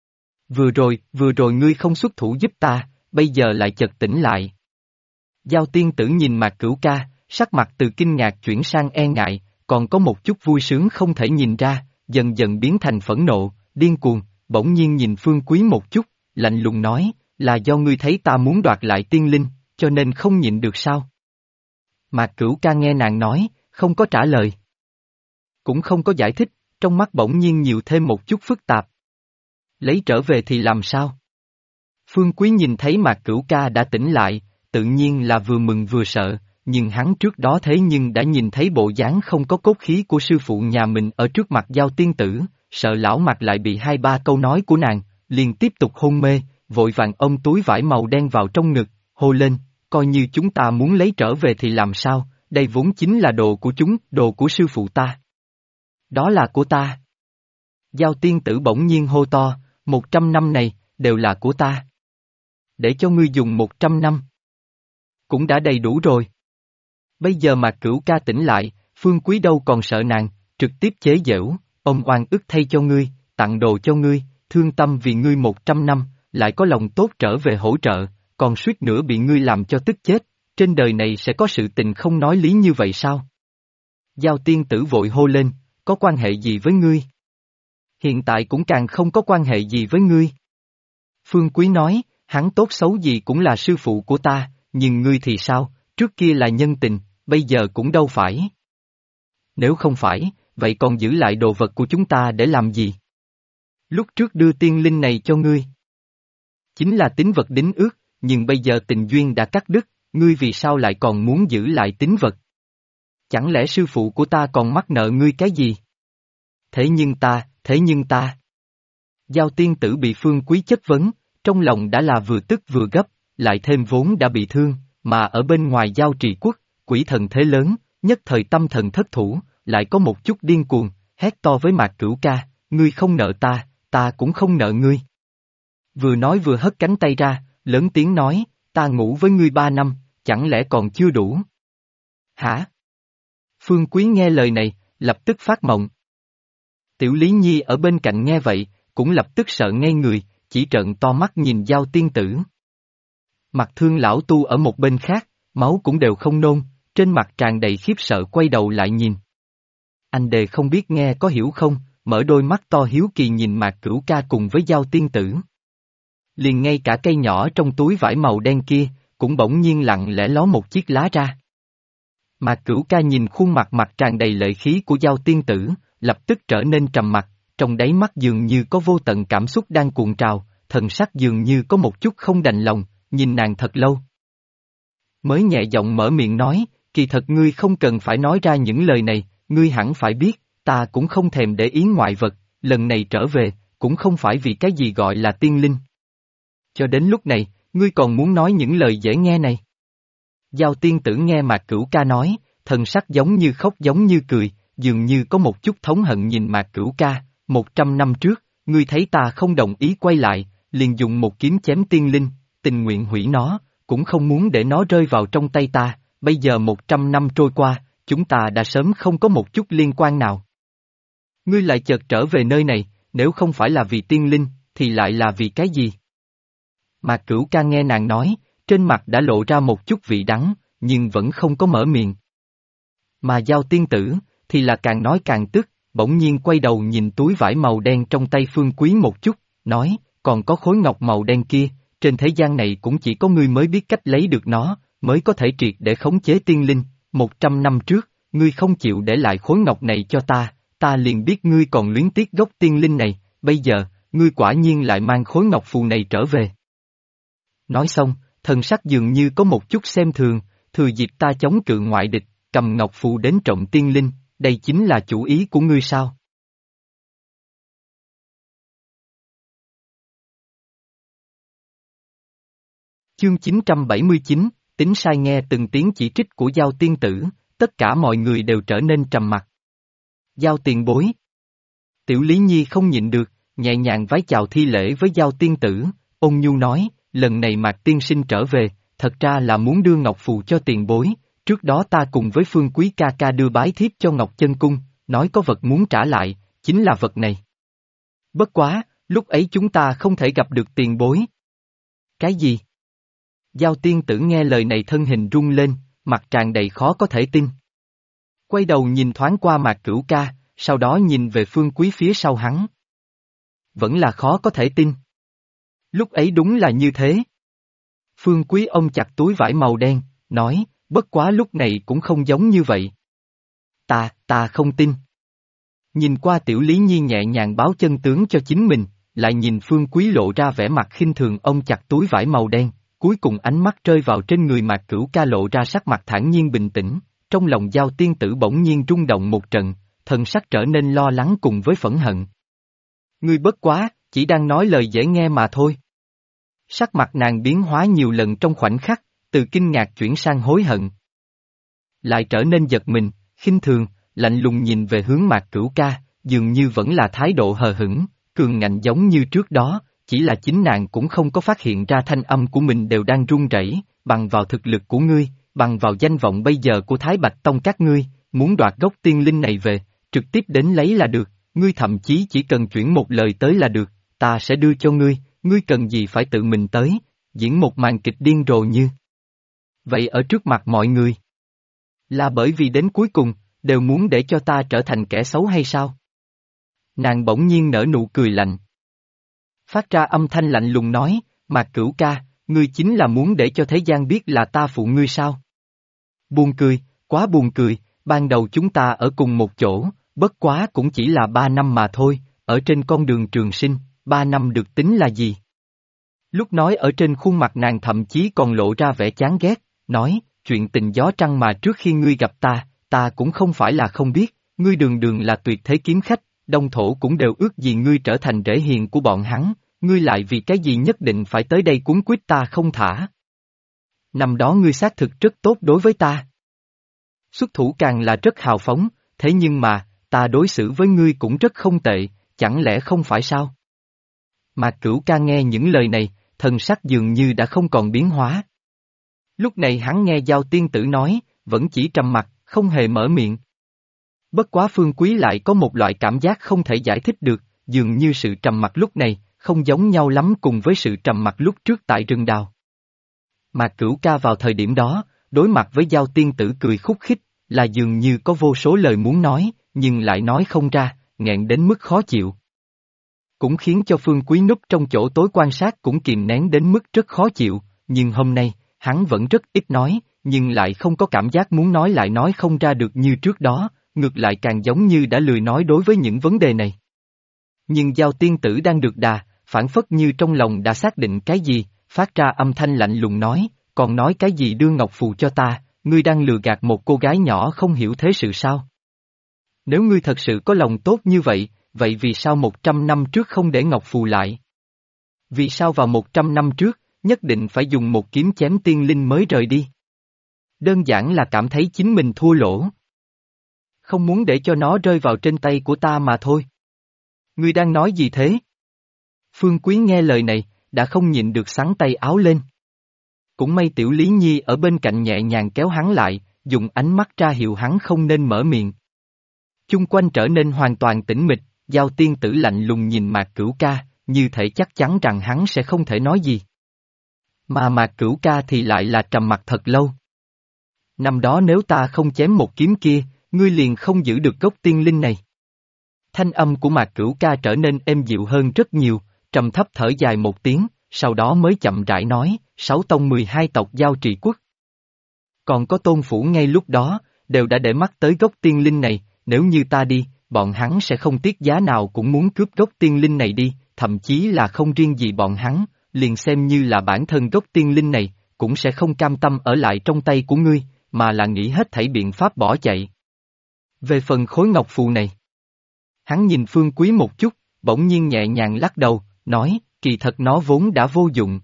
Vừa rồi ngươi không xuất thủ giúp ta, bây giờ lại chợt tỉnh lại. Giao tiên tử nhìn Mạc Cửu Ca, sắc mặt từ kinh ngạc chuyển sang e ngại, còn có một chút vui sướng không thể nhìn ra, dần dần biến thành phẫn nộ, điên cuồng, bỗng nhiên nhìn Phương Quý một chút, lạnh lùng nói, là do ngươi thấy ta muốn đoạt lại tiên linh, cho nên không nhịn được sao? Mạc Cửu Ca nghe nàng nói, không có trả lời. Cũng không có giải thích, trong mắt bỗng nhiên nhiều thêm một chút phức tạp. Lấy trở về thì làm sao? Phương Quý nhìn thấy Mạc Cửu Ca đã tỉnh lại, tự nhiên là vừa mừng vừa sợ, nhưng hắn trước đó thế nhưng đã nhìn thấy bộ dáng không có cốt khí của sư phụ nhà mình ở trước mặt Giao tiên tử, sợ lão mặt lại bị hai ba câu nói của nàng, liền tiếp tục hôn mê, vội vàng ôm túi vải màu đen vào trong ngực, hô lên, coi như chúng ta muốn lấy trở về thì làm sao, đây vốn chính là đồ của chúng, đồ của sư phụ ta. Đó là của ta. Giao tiên tử bỗng nhiên hô to, 100 năm này, đều là của ta. Để cho ngươi dùng 100 năm. Cũng đã đầy đủ rồi. Bây giờ mà Cửu Ca tỉnh lại, Phương Quý đâu còn sợ nàng, trực tiếp chế giễu, ôm oan ức thay cho ngươi, tặng đồ cho ngươi, thương tâm vì ngươi 100 năm, lại có lòng tốt trở về hỗ trợ, còn suýt nữa bị ngươi làm cho tức chết, trên đời này sẽ có sự tình không nói lý như vậy sao? Giao tiên tử vội hô lên, có quan hệ gì với ngươi? Hiện tại cũng càng không có quan hệ gì với ngươi. Phương Quý nói, hắn tốt xấu gì cũng là sư phụ của ta, nhưng ngươi thì sao, trước kia là nhân tình, bây giờ cũng đâu phải. Nếu không phải, vậy còn giữ lại đồ vật của chúng ta để làm gì? Lúc trước đưa tiên linh này cho ngươi. Chính là tín vật đính ước, nhưng bây giờ tình duyên đã cắt đứt, ngươi vì sao lại còn muốn giữ lại tín vật? Chẳng lẽ sư phụ của ta còn mắc nợ ngươi cái gì? Thế nhưng ta. Giao tiên tử bị Phương Quý chất vấn, trong lòng đã là vừa tức vừa gấp, lại thêm vốn đã bị thương, mà ở bên ngoài Giao Trì Quốc, quỷ thần thế lớn, nhất thời tâm thần thất thủ, lại có một chút điên cuồng, hét to với Mạc Cửu ca, ngươi không nợ ta, ta cũng không nợ ngươi. Vừa nói vừa hất cánh tay ra, lớn tiếng nói, ta ngủ với ngươi 3 năm, chẳng lẽ còn chưa đủ? Hả? Phương Quý nghe lời này, lập tức phát mộng. Tiểu Lý Nhi ở bên cạnh nghe vậy, cũng lập tức sợ ngây người, chỉ trợn to mắt nhìn Giao tiên tử. Mặt Thương lão tu ở một bên khác, máu cũng đều không nôn, trên mặt tràn đầy khiếp sợ quay đầu lại nhìn. Anh đề không biết nghe có hiểu không, mở đôi mắt to hiếu kỳ nhìn Mạc Cửu ca cùng với Giao tiên tử. Liền ngay cả cây nhỏ trong túi vải màu đen kia, cũng bỗng nhiên lặng lẽ ló một chiếc lá ra. Mạc Cửu ca nhìn khuôn mặt mặt tràn đầy lợi khí của Giao tiên tử, lập tức trở nên trầm mặc, trong đáy mắt dường như có vô tận cảm xúc đang cuộn trào, thần sắc dường như có một chút không đành lòng, nhìn nàng thật lâu. Mới nhẹ giọng mở miệng nói, kỳ thật ngươi không cần phải nói ra những lời này, ngươi hẳn phải biết, ta cũng không thèm để ý ngoại vật, lần này trở về, cũng không phải vì cái gì gọi là tiên linh. Cho đến lúc này, ngươi còn muốn nói những lời dễ nghe này. Giao tiên tử nghe Mạc Cửu ca nói, thần sắc giống như khóc giống như cười, dường như có một chút thống hận nhìn Mạc Cửu ca, 100 năm trước, ngươi thấy ta không đồng ý quay lại, liền dùng một kiếm chém tiên linh, tình nguyện hủy nó, cũng không muốn để nó rơi vào trong tay ta, bây giờ 100 năm trôi qua, chúng ta đã sớm không có một chút liên quan nào. Ngươi lại chợt trở về nơi này, nếu không phải là vì tiên linh, thì lại là vì cái gì? Mạc Cửu ca nghe nàng nói, trên mặt đã lộ ra một chút vị đắng, nhưng vẫn không có mở miệng. Mà Giao tiên tử, thì là càng nói càng tức, bỗng nhiên quay đầu nhìn túi vải màu đen trong tay Phương Quý một chút, nói, còn có khối ngọc màu đen kia, trên thế gian này cũng chỉ có ngươi mới biết cách lấy được nó, mới có thể triệt để khống chế tiên linh, 100 năm trước, ngươi không chịu để lại khối ngọc này cho ta, ta liền biết ngươi còn luyến tiếc gốc tiên linh này, bây giờ, ngươi quả nhiên lại mang khối ngọc phù này trở về. Nói xong, thần sắc dường như có một chút xem thường, thừa dịp ta chống cự ngoại địch, cầm ngọc phù đến trọng tiên linh, đây chính là chủ ý của ngươi sao? Chương 979, tính sai nghe từng tiếng chỉ trích của Giao tiên tử, tất cả mọi người đều trở nên trầm mặc. Giao tiền bối. Tiểu Lý Nhi không nhịn được, nhẹ nhàng vái chào thi lễ với Giao tiên tử, ôn nhu nói, lần này Mạc tiên sinh trở về, thật ra là muốn đưa ngọc phù cho tiền bối, trước đó ta cùng với Phương Quý ca ca đưa bái thiếp cho Ngọc Chân Cung, nói có vật muốn trả lại, chính là vật này. Bất quá, lúc ấy chúng ta không thể gặp được tiền bối. Cái gì? Giao tiên tử nghe lời này thân hình rung lên, mặt tràn đầy khó có thể tin. Quay đầu nhìn thoáng qua Mạc Cửu ca, sau đó nhìn về Phương Quý phía sau hắn. Vẫn là khó có thể tin. Lúc ấy đúng là như thế. Phương Quý ôm chặt túi vải màu đen, nói, bất quá lúc này cũng không giống như vậy. Ta không tin. Nhìn qua Tiểu Lý Nhi nhẹ nhàng báo chân tướng cho chính mình, lại nhìn Phương Quý lộ ra vẻ mặt khinh thường ôm chặt túi vải màu đen, cuối cùng ánh mắt rơi vào trên người Mạc Cửu ca lộ ra sắc mặt thản nhiên bình tĩnh, trong lòng Giao tiên tử bỗng nhiên rung động một trận, thần sắc trở nên lo lắng cùng với phẫn hận. Ngươi bất quá, chỉ đang nói lời dễ nghe mà thôi. Sắc mặt nàng biến hóa nhiều lần trong khoảnh khắc, từ kinh ngạc chuyển sang hối hận. Lại trở nên giật mình, khinh thường, lạnh lùng nhìn về hướng Mạc Cửu ca, dường như vẫn là thái độ hờ hững, cường ngạnh giống như trước đó, chỉ là chính nàng cũng không có phát hiện ra thanh âm của mình đều đang run rẩy, bằng vào thực lực của ngươi, bằng vào danh vọng bây giờ của Thái Bạch Tông các ngươi, muốn đoạt gốc tiên linh này về, trực tiếp đến lấy là được, ngươi thậm chí chỉ cần chuyển một lời tới là được, ta sẽ đưa cho ngươi cần gì phải tự mình tới, diễn một màn kịch điên rồ như. Vậy ở trước mặt mọi người, là bởi vì đến cuối cùng, đều muốn để cho ta trở thành kẻ xấu hay sao? Nàng bỗng nhiên nở nụ cười lạnh. Phát ra âm thanh lạnh lùng nói, Mạc Cửu ca, ngươi chính là muốn để cho thế gian biết là ta phụ ngươi sao? Buồn cười, quá buồn cười, ban đầu chúng ta ở cùng một chỗ, bất quá cũng chỉ là 3 năm mà thôi, ở trên con đường trường sinh, 3 năm được tính là gì? Lúc nói ở trên khuôn mặt nàng thậm chí còn lộ ra vẻ chán ghét, nói, chuyện tình gió trăng mà trước khi ngươi gặp ta cũng không phải là không biết, ngươi đường đường là tuyệt thế kiếm khách, đông thổ cũng đều ước gì ngươi trở thành rể hiền của bọn hắn, ngươi lại vì cái gì nhất định phải tới đây cuốn quýt ta không thả. Năm đó ngươi xác thực rất tốt đối với ta. Xuất thủ càng là rất hào phóng, thế nhưng mà, ta đối xử với ngươi cũng rất không tệ, chẳng lẽ không phải sao? Mạc Cửu ca nghe những lời này, thần sắc dường như đã không còn biến hóa. Lúc này hắn nghe Giao Tiên Tử nói, vẫn chỉ trầm mặt, không hề mở miệng. Bất quá Phương Quý lại có một loại cảm giác không thể giải thích được, dường như sự trầm mặc lúc này, không giống nhau lắm cùng với sự trầm mặc lúc trước tại rừng đào. Mạc Cửu ca vào thời điểm đó, đối mặt với Giao Tiên Tử cười khúc khích, là dường như có vô số lời muốn nói, nhưng lại nói không ra, nghẹn đến mức khó chịu. Cũng khiến cho Phương Quý núp trong chỗ tối quan sát cũng kìm nén đến mức rất khó chịu, nhưng hôm nay, hắn vẫn rất ít nói, nhưng lại không có cảm giác muốn nói lại nói không ra được như trước đó, ngược lại càng giống như đã lười nói đối với những vấn đề này. Nhưng Giao Tiên Tử đang được đà, phản phất như trong lòng đã xác định cái gì, phát ra âm thanh lạnh lùng nói, còn nói cái gì đưa ngọc phù cho ta, ngươi đang lừa gạt một cô gái nhỏ không hiểu thế sự sao? Nếu ngươi thật sự có lòng tốt như vậy, vậy vì sao 100 năm trước không để ngọc phù lại? Vì sao vào 100 năm trước, nhất định phải dùng một kiếm chém tiên linh mới rời đi? Đơn giản là cảm thấy chính mình thua lỗ. Không muốn để cho nó rơi vào trên tay của ta mà thôi. Ngươi đang nói gì thế? Phương Quý nghe lời này, đã không nhịn được xắn tay áo lên. Cũng may Tiểu Lý Nhi ở bên cạnh nhẹ nhàng kéo hắn lại, dùng ánh mắt ra hiệu hắn không nên mở miệng. Chung quanh trở nên hoàn toàn tĩnh mịch, Giao Tiên Tử lạnh lùng nhìn Mạc Cửu ca, như thể chắc chắn rằng hắn sẽ không thể nói gì. Mà Mạc Cửu ca thì lại là trầm mặc thật lâu. Năm đó nếu ta không chém một kiếm kia, ngươi liền không giữ được gốc tiên linh này. Thanh âm của Mạc Cửu ca trở nên êm dịu hơn rất nhiều, trầm thấp thở dài một tiếng, sau đó mới chậm rãi nói, 6 tông 12 tộc Giao Trì Quốc. Còn có Tôn Phủ ngay lúc đó, đều đã để mắt tới gốc tiên linh này, nếu như ta đi, bọn hắn sẽ không tiếc giá nào cũng muốn cướp gốc tiên linh này đi, thậm chí là không riêng gì bọn hắn, liền xem như là bản thân gốc tiên linh này, cũng sẽ không cam tâm ở lại trong tay của ngươi, mà là nghĩ hết thảy biện pháp bỏ chạy. Về phần khối ngọc phù này, hắn nhìn Phương Quý một chút, bỗng nhiên nhẹ nhàng lắc đầu, nói, kỳ thật nó vốn đã vô dụng.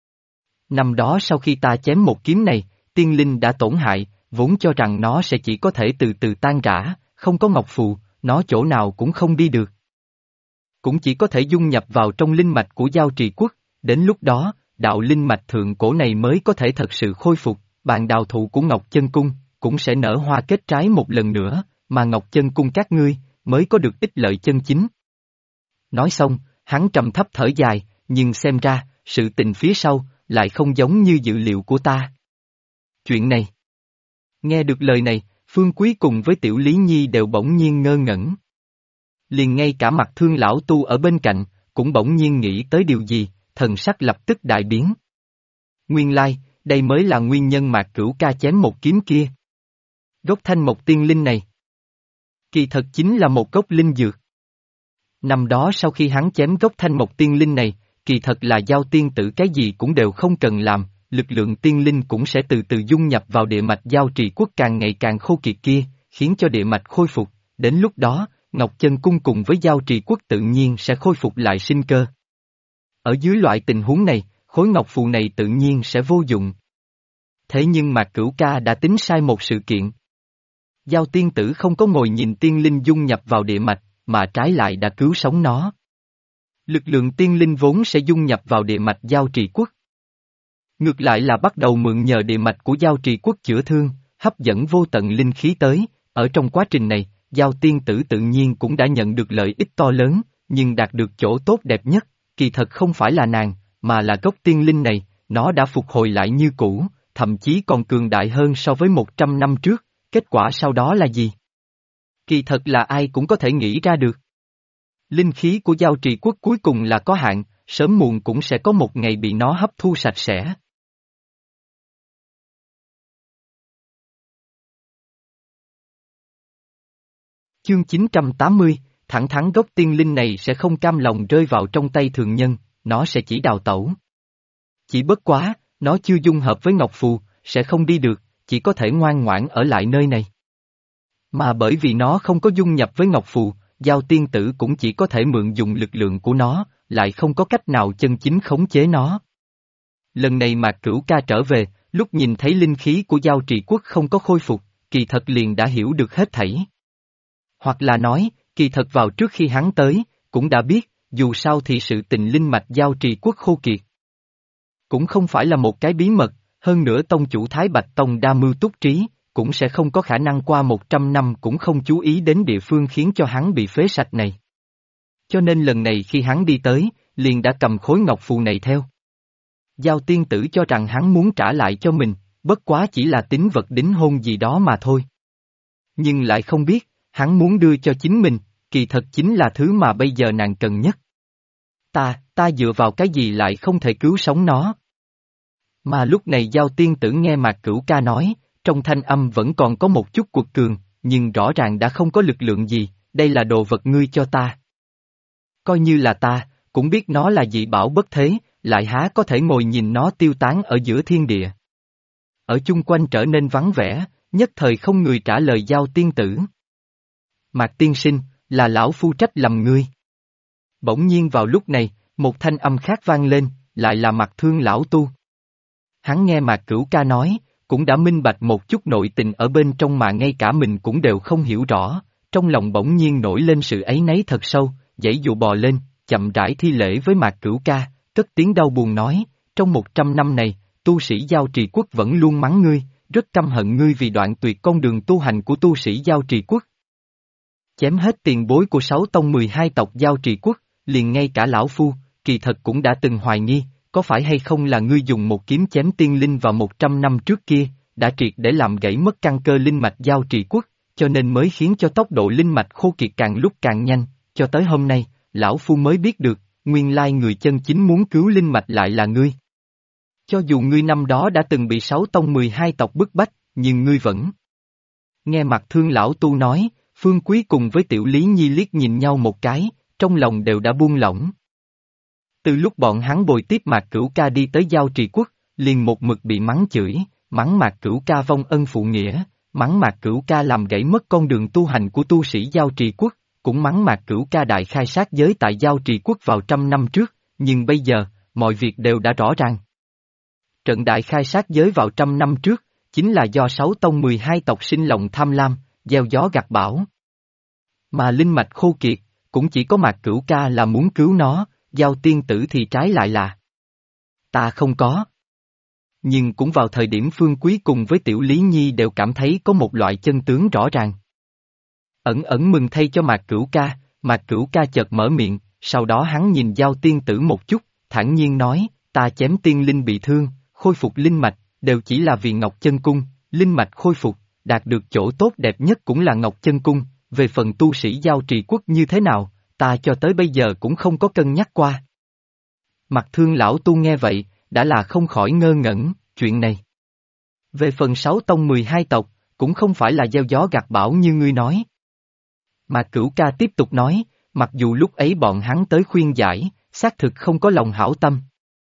Năm đó sau khi ta chém một kiếm này, tiên linh đã tổn hại, vốn cho rằng nó sẽ chỉ có thể từ từ tan rã, không có ngọc phù, nó chỗ nào cũng không đi được. Cũng chỉ có thể dung nhập vào trong linh mạch của Giao Trì Quốc, đến lúc đó, đạo linh mạch thượng cổ này mới có thể thật sự khôi phục, bạn đào thụ của Ngọc Chân Cung, cũng sẽ nở hoa kết trái một lần nữa, mà Ngọc Chân Cung các ngươi, mới có được ích lợi chân chính. Nói xong, hắn trầm thấp thở dài, nhưng xem ra, sự tình phía sau, lại không giống như dự liệu của ta. Chuyện này. Nghe được lời này, Phương Quý cùng với Tiểu Lý Nhi đều bỗng nhiên ngơ ngẩn. Liền ngay cả mặt Thương lão tu ở bên cạnh, cũng bỗng nhiên nghĩ tới điều gì, thần sắc lập tức đại biến. Nguyên lai, đây mới là nguyên nhân Mạc Cửu ca chém một kiếm kia. Gốc thanh mộc tiên linh này, kỳ thật chính là một gốc linh dược. Năm đó sau khi hắn chém gốc thanh mộc tiên linh này, kỳ thật là Giao Tiên Tử cái gì cũng đều không cần làm, lực lượng tiên linh cũng sẽ từ từ dung nhập vào địa mạch Giao Trì Quốc càng ngày càng khô kiệt kia, khiến cho địa mạch khôi phục, đến lúc đó, Ngọc Chân Cung cùng với Giao Trì Quốc tự nhiên sẽ khôi phục lại sinh cơ. Ở dưới loại tình huống này, khối ngọc phù này tự nhiên sẽ vô dụng. Thế nhưng Mạc Cửu ca đã tính sai một sự kiện. Giao Tiên Tử không có ngồi nhìn tiên linh dung nhập vào địa mạch, mà trái lại đã cứu sống nó. Lực lượng tiên linh vốn sẽ dung nhập vào địa mạch Giao Trì Quốc. Ngược lại là bắt đầu mượn nhờ địa mạch của Giao Trì Quốc chữa thương, hấp dẫn vô tận linh khí tới, ở trong quá trình này, Giao Tiên Tử tự nhiên cũng đã nhận được lợi ích to lớn, nhưng đạt được chỗ tốt đẹp nhất, kỳ thật không phải là nàng, mà là gốc tiên linh này, nó đã phục hồi lại như cũ, thậm chí còn cường đại hơn so với 100 năm trước, kết quả sau đó là gì? Kỳ thật là ai cũng có thể nghĩ ra được. Linh khí của giao trì quốc cuối cùng là có hạn, sớm muộn cũng sẽ có một ngày bị nó hấp thu sạch sẽ. Chương 980, thẳng thắn gốc tiên linh này sẽ không cam lòng rơi vào trong tay thường nhân, nó sẽ chỉ đào tẩu. Chỉ bất quá, nó chưa dung hợp với Ngọc Phù, sẽ không đi được, chỉ có thể ngoan ngoãn ở lại nơi này. Mà bởi vì nó không có dung nhập với Ngọc Phù, Giao tiên tử cũng chỉ có thể mượn dùng lực lượng của nó, lại không có cách nào chân chính khống chế nó. Lần này Mạc Cửu Ca trở về, lúc nhìn thấy linh khí của Giao Trì Quốc không có khôi phục, kỳ thật liền đã hiểu được hết thảy. Hoặc là nói, kỳ thật vào trước khi hắn tới, cũng đã biết, dù sao thì sự tình linh mạch Giao Trì Quốc khô kiệt. Cũng không phải là một cái bí mật, hơn nữa tông chủ Thái Bạch Tông đa mưu túc trí, cũng sẽ không có khả năng qua 100 năm cũng không chú ý đến địa phương khiến cho hắn bị phế sạch này. Cho nên lần này khi hắn đi tới, liền đã cầm khối ngọc phù này theo. Giao tiên tử cho rằng hắn muốn trả lại cho mình, bất quá chỉ là tín vật đính hôn gì đó mà thôi. Nhưng lại không biết, hắn muốn đưa cho chính mình, kỳ thật chính là thứ mà bây giờ nàng cần nhất. Ta dựa vào cái gì lại không thể cứu sống nó? Mà lúc này Giao tiên tử nghe Mạc Cửu Ca nói, trong thanh âm vẫn còn có một chút cuột cường, nhưng rõ ràng đã không có lực lượng gì, đây là đồ vật ngươi cho ta. Coi như là ta, cũng biết nó là dị bảo bất thế, lại há có thể ngồi nhìn nó tiêu tán ở giữa thiên địa. Ở chung quanh trở nên vắng vẻ, nhất thời không người trả lời Giao tiên tử. Mạc tiên sinh, là lão phu trách lầm ngươi. Bỗng nhiên vào lúc này, một thanh âm khác vang lên, lại là Mạc Thương lão tu. Hắn nghe Mạc Cửu Ca nói, cũng đã minh bạch một chút nội tình ở bên trong mà ngay cả mình cũng đều không hiểu rõ, trong lòng bỗng nhiên nổi lên sự áy náy thật sâu, giãy dụ bò lên, chậm rãi thi lễ với Mạc Cửu Ca, cất tiếng đau buồn nói, trong 100 năm này, tu sĩ Giao Trì Quốc vẫn luôn mắng ngươi, rất căm hận ngươi vì đoạn tuyệt con đường tu hành của tu sĩ Giao Trì Quốc. Chém hết tiền bối của 6 tông 12 tộc Giao Trì Quốc, liền ngay cả lão phu, kỳ thật cũng đã từng hoài nghi, có phải hay không là ngươi dùng một kiếm chém tiên linh vào 100 năm trước kia, đã triệt để làm gãy mất căn cơ linh mạch Giao Trì Quốc, cho nên mới khiến cho tốc độ linh mạch khô kiệt càng lúc càng nhanh, cho tới hôm nay, lão phu mới biết được, nguyên lai người chân chính muốn cứu linh mạch lại là ngươi. Cho dù ngươi năm đó đã từng bị 6 tông 12 tộc bức bách, nhưng ngươi vẫn. Nghe Mạc Thương lão tu nói, Phương Quý cùng với Tiểu Lý Nhi liếc nhìn nhau một cái, trong lòng đều đã buông lỏng. Từ lúc bọn hắn bồi tiếp Mạc Cửu Ca đi tới Giao Trì Quốc, liền một mực bị mắng chửi, mắng Mạc Cửu Ca vong ân phụ nghĩa, mắng Mạc Cửu Ca làm gãy mất con đường tu hành của tu sĩ Giao Trì Quốc, cũng mắng Mạc Cửu Ca đại khai sát giới tại Giao Trì Quốc vào 100 năm trước, nhưng bây giờ, mọi việc đều đã rõ ràng. Trận đại khai sát giới vào 100 năm trước, chính là do 6 tông 12 tộc sinh lòng tham lam, gieo gió gặt bão. Mà linh mạch khô kiệt, cũng chỉ có Mạc Cửu Ca là muốn cứu nó, Giao tiên tử thì trái lại là. Ta không có. Nhưng cũng vào thời điểm Phương Quý cùng với Tiểu Lý Nhi đều cảm thấy có một loại chân tướng rõ ràng. Ẩn ẩn mừng thay cho Mạc Cửu Ca chợt mở miệng, sau đó hắn nhìn Giao tiên tử một chút, thản nhiên nói, ta chém tiên linh bị thương, khôi phục linh mạch, đều chỉ là vì Ngọc Chân Cung, linh mạch khôi phục, đạt được chỗ tốt đẹp nhất cũng là Ngọc Chân Cung, về phần tu sĩ Giao Trì Quốc như thế nào, ta cho tới bây giờ cũng không có cân nhắc qua. Mạc Thương lão tu nghe vậy, đã là không khỏi ngơ ngẩn, chuyện này. Về phần 6 tông 12 tộc, cũng không phải là gieo gió gặt bão như ngươi nói. Mạc Cửu Ca tiếp tục nói, mặc dù lúc ấy bọn hắn tới khuyên giải, xác thực không có lòng hảo tâm.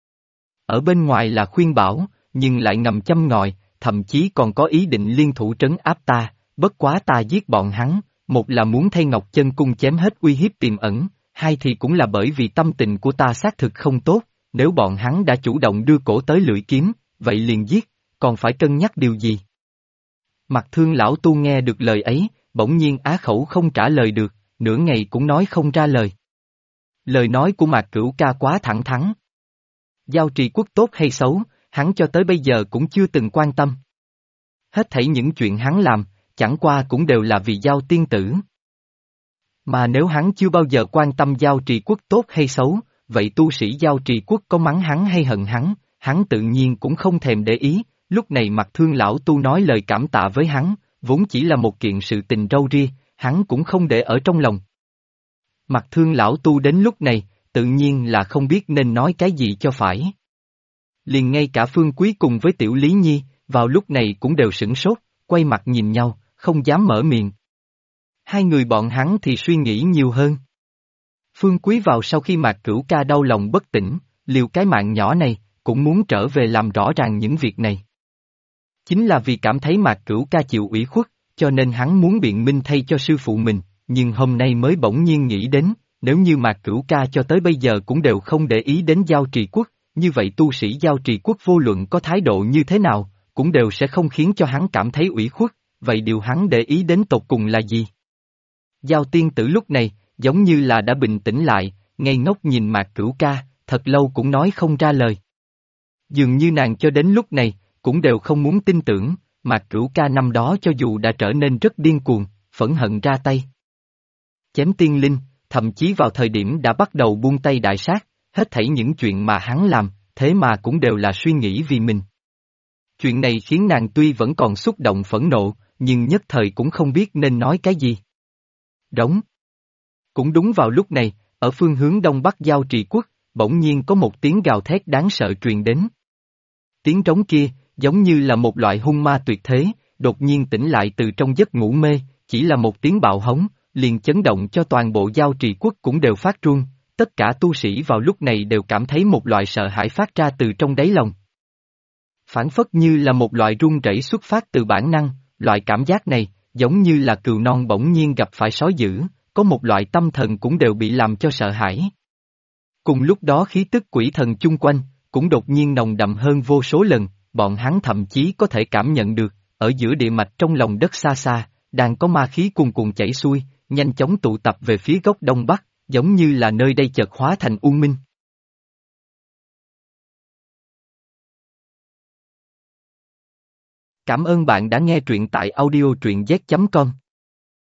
Ở bên ngoài là khuyên bảo, nhưng lại ngầm châm ngòi, thậm chí còn có ý định liên thủ trấn áp ta, bất quá ta giết bọn hắn, một là muốn thay Ngọc Chân Cung chém hết uy hiếp tiềm ẩn, hai thì cũng là bởi vì tâm tình của ta xác thực không tốt, nếu bọn hắn đã chủ động đưa cổ tới lưỡi kiếm, vậy liền giết, còn phải cân nhắc điều gì? Mạc Thương lão tu nghe được lời ấy, bỗng nhiên á khẩu không trả lời được, nửa ngày cũng nói không ra lời. Lời nói của Mạc Cửu Ca quá thẳng thắn. Giao Trì Quốc tốt hay xấu, hắn cho tới bây giờ cũng chưa từng quan tâm. Hết thảy những chuyện hắn làm, chẳng qua cũng đều là vì Giao tiên tử. Mà nếu hắn chưa bao giờ quan tâm Giao Trì Quốc tốt hay xấu, vậy tu sĩ Giao Trì Quốc có mắng hắn hay hận hắn tự nhiên cũng không thèm để ý, lúc này Mạc Thương lão tu nói lời cảm tạ với hắn, vốn chỉ là một kiện sự tình râu ria, hắn cũng không để ở trong lòng. Mặt Thương lão tu đến lúc này, tự nhiên là không biết nên nói cái gì cho phải. Liền ngay cả Phương Quý cùng với Tiểu Lý Nhi, vào lúc này cũng đều sửng sốt, quay mặt nhìn nhau, không dám mở miệng. Hai người bọn hắn thì suy nghĩ nhiều hơn. Phương Quý vào sau khi Mạc Cửu Ca đau lòng bất tỉnh, liều cái mạng nhỏ này, cũng muốn trở về làm rõ ràng những việc này. Chính là vì cảm thấy Mạc Cửu Ca chịu ủy khuất, cho nên hắn muốn biện minh thay cho sư phụ mình, nhưng hôm nay mới bỗng nhiên nghĩ đến, nếu như Mạc Cửu Ca cho tới bây giờ cũng đều không để ý đến Giao Trì Quốc, như vậy tu sĩ Giao Trì Quốc vô luận có thái độ như thế nào, cũng đều sẽ không khiến cho hắn cảm thấy ủy khuất, vậy điều hắn để ý đến tột cùng là gì? Giao tiên tử lúc này, giống như là đã bình tĩnh lại, ngây ngốc nhìn Mạc Cửu Ca, thật lâu cũng nói không ra lời. Dường như nàng cho đến lúc này, cũng đều không muốn tin tưởng, Mạc Cửu Ca năm đó cho dù đã trở nên rất điên cuồng, phẫn hận ra tay. Chém tiên linh, thậm chí vào thời điểm đã bắt đầu buông tay đại sát, hết thảy những chuyện mà hắn làm, thế mà cũng đều là suy nghĩ vì mình. Chuyện này khiến nàng tuy vẫn còn xúc động phẫn nộ, nhưng nhất thời cũng không biết nên nói cái gì. Rống. Cũng đúng vào lúc này, ở phương hướng đông bắc Giao Trì Quốc, bỗng nhiên có một tiếng gào thét đáng sợ truyền đến. Tiếng trống kia, giống như là một loại hung ma tuyệt thế, đột nhiên tỉnh lại từ trong giấc ngủ mê, chỉ là một tiếng bạo hống, liền chấn động cho toàn bộ Giao Trì Quốc cũng đều phát run, tất cả tu sĩ vào lúc này đều cảm thấy một loại sợ hãi phát ra từ trong đáy lòng. Phản phất như là một loại run rẩy xuất phát từ bản năng, loại cảm giác này, giống như là cừu non bỗng nhiên gặp phải sói dữ, có một loại tâm thần cũng đều bị làm cho sợ hãi. Cùng lúc đó khí tức quỷ thần chung quanh, cũng đột nhiên nồng đậm hơn vô số lần, bọn hắn thậm chí có thể cảm nhận được, ở giữa địa mạch trong lòng đất xa xa, đang có ma khí cuồn cuộn chảy xuôi, nhanh chóng tụ tập về phía góc đông bắc, giống như là nơi đây chợt hóa thành u minh. Cảm ơn bạn đã nghe truyện tại audio truyện z.com.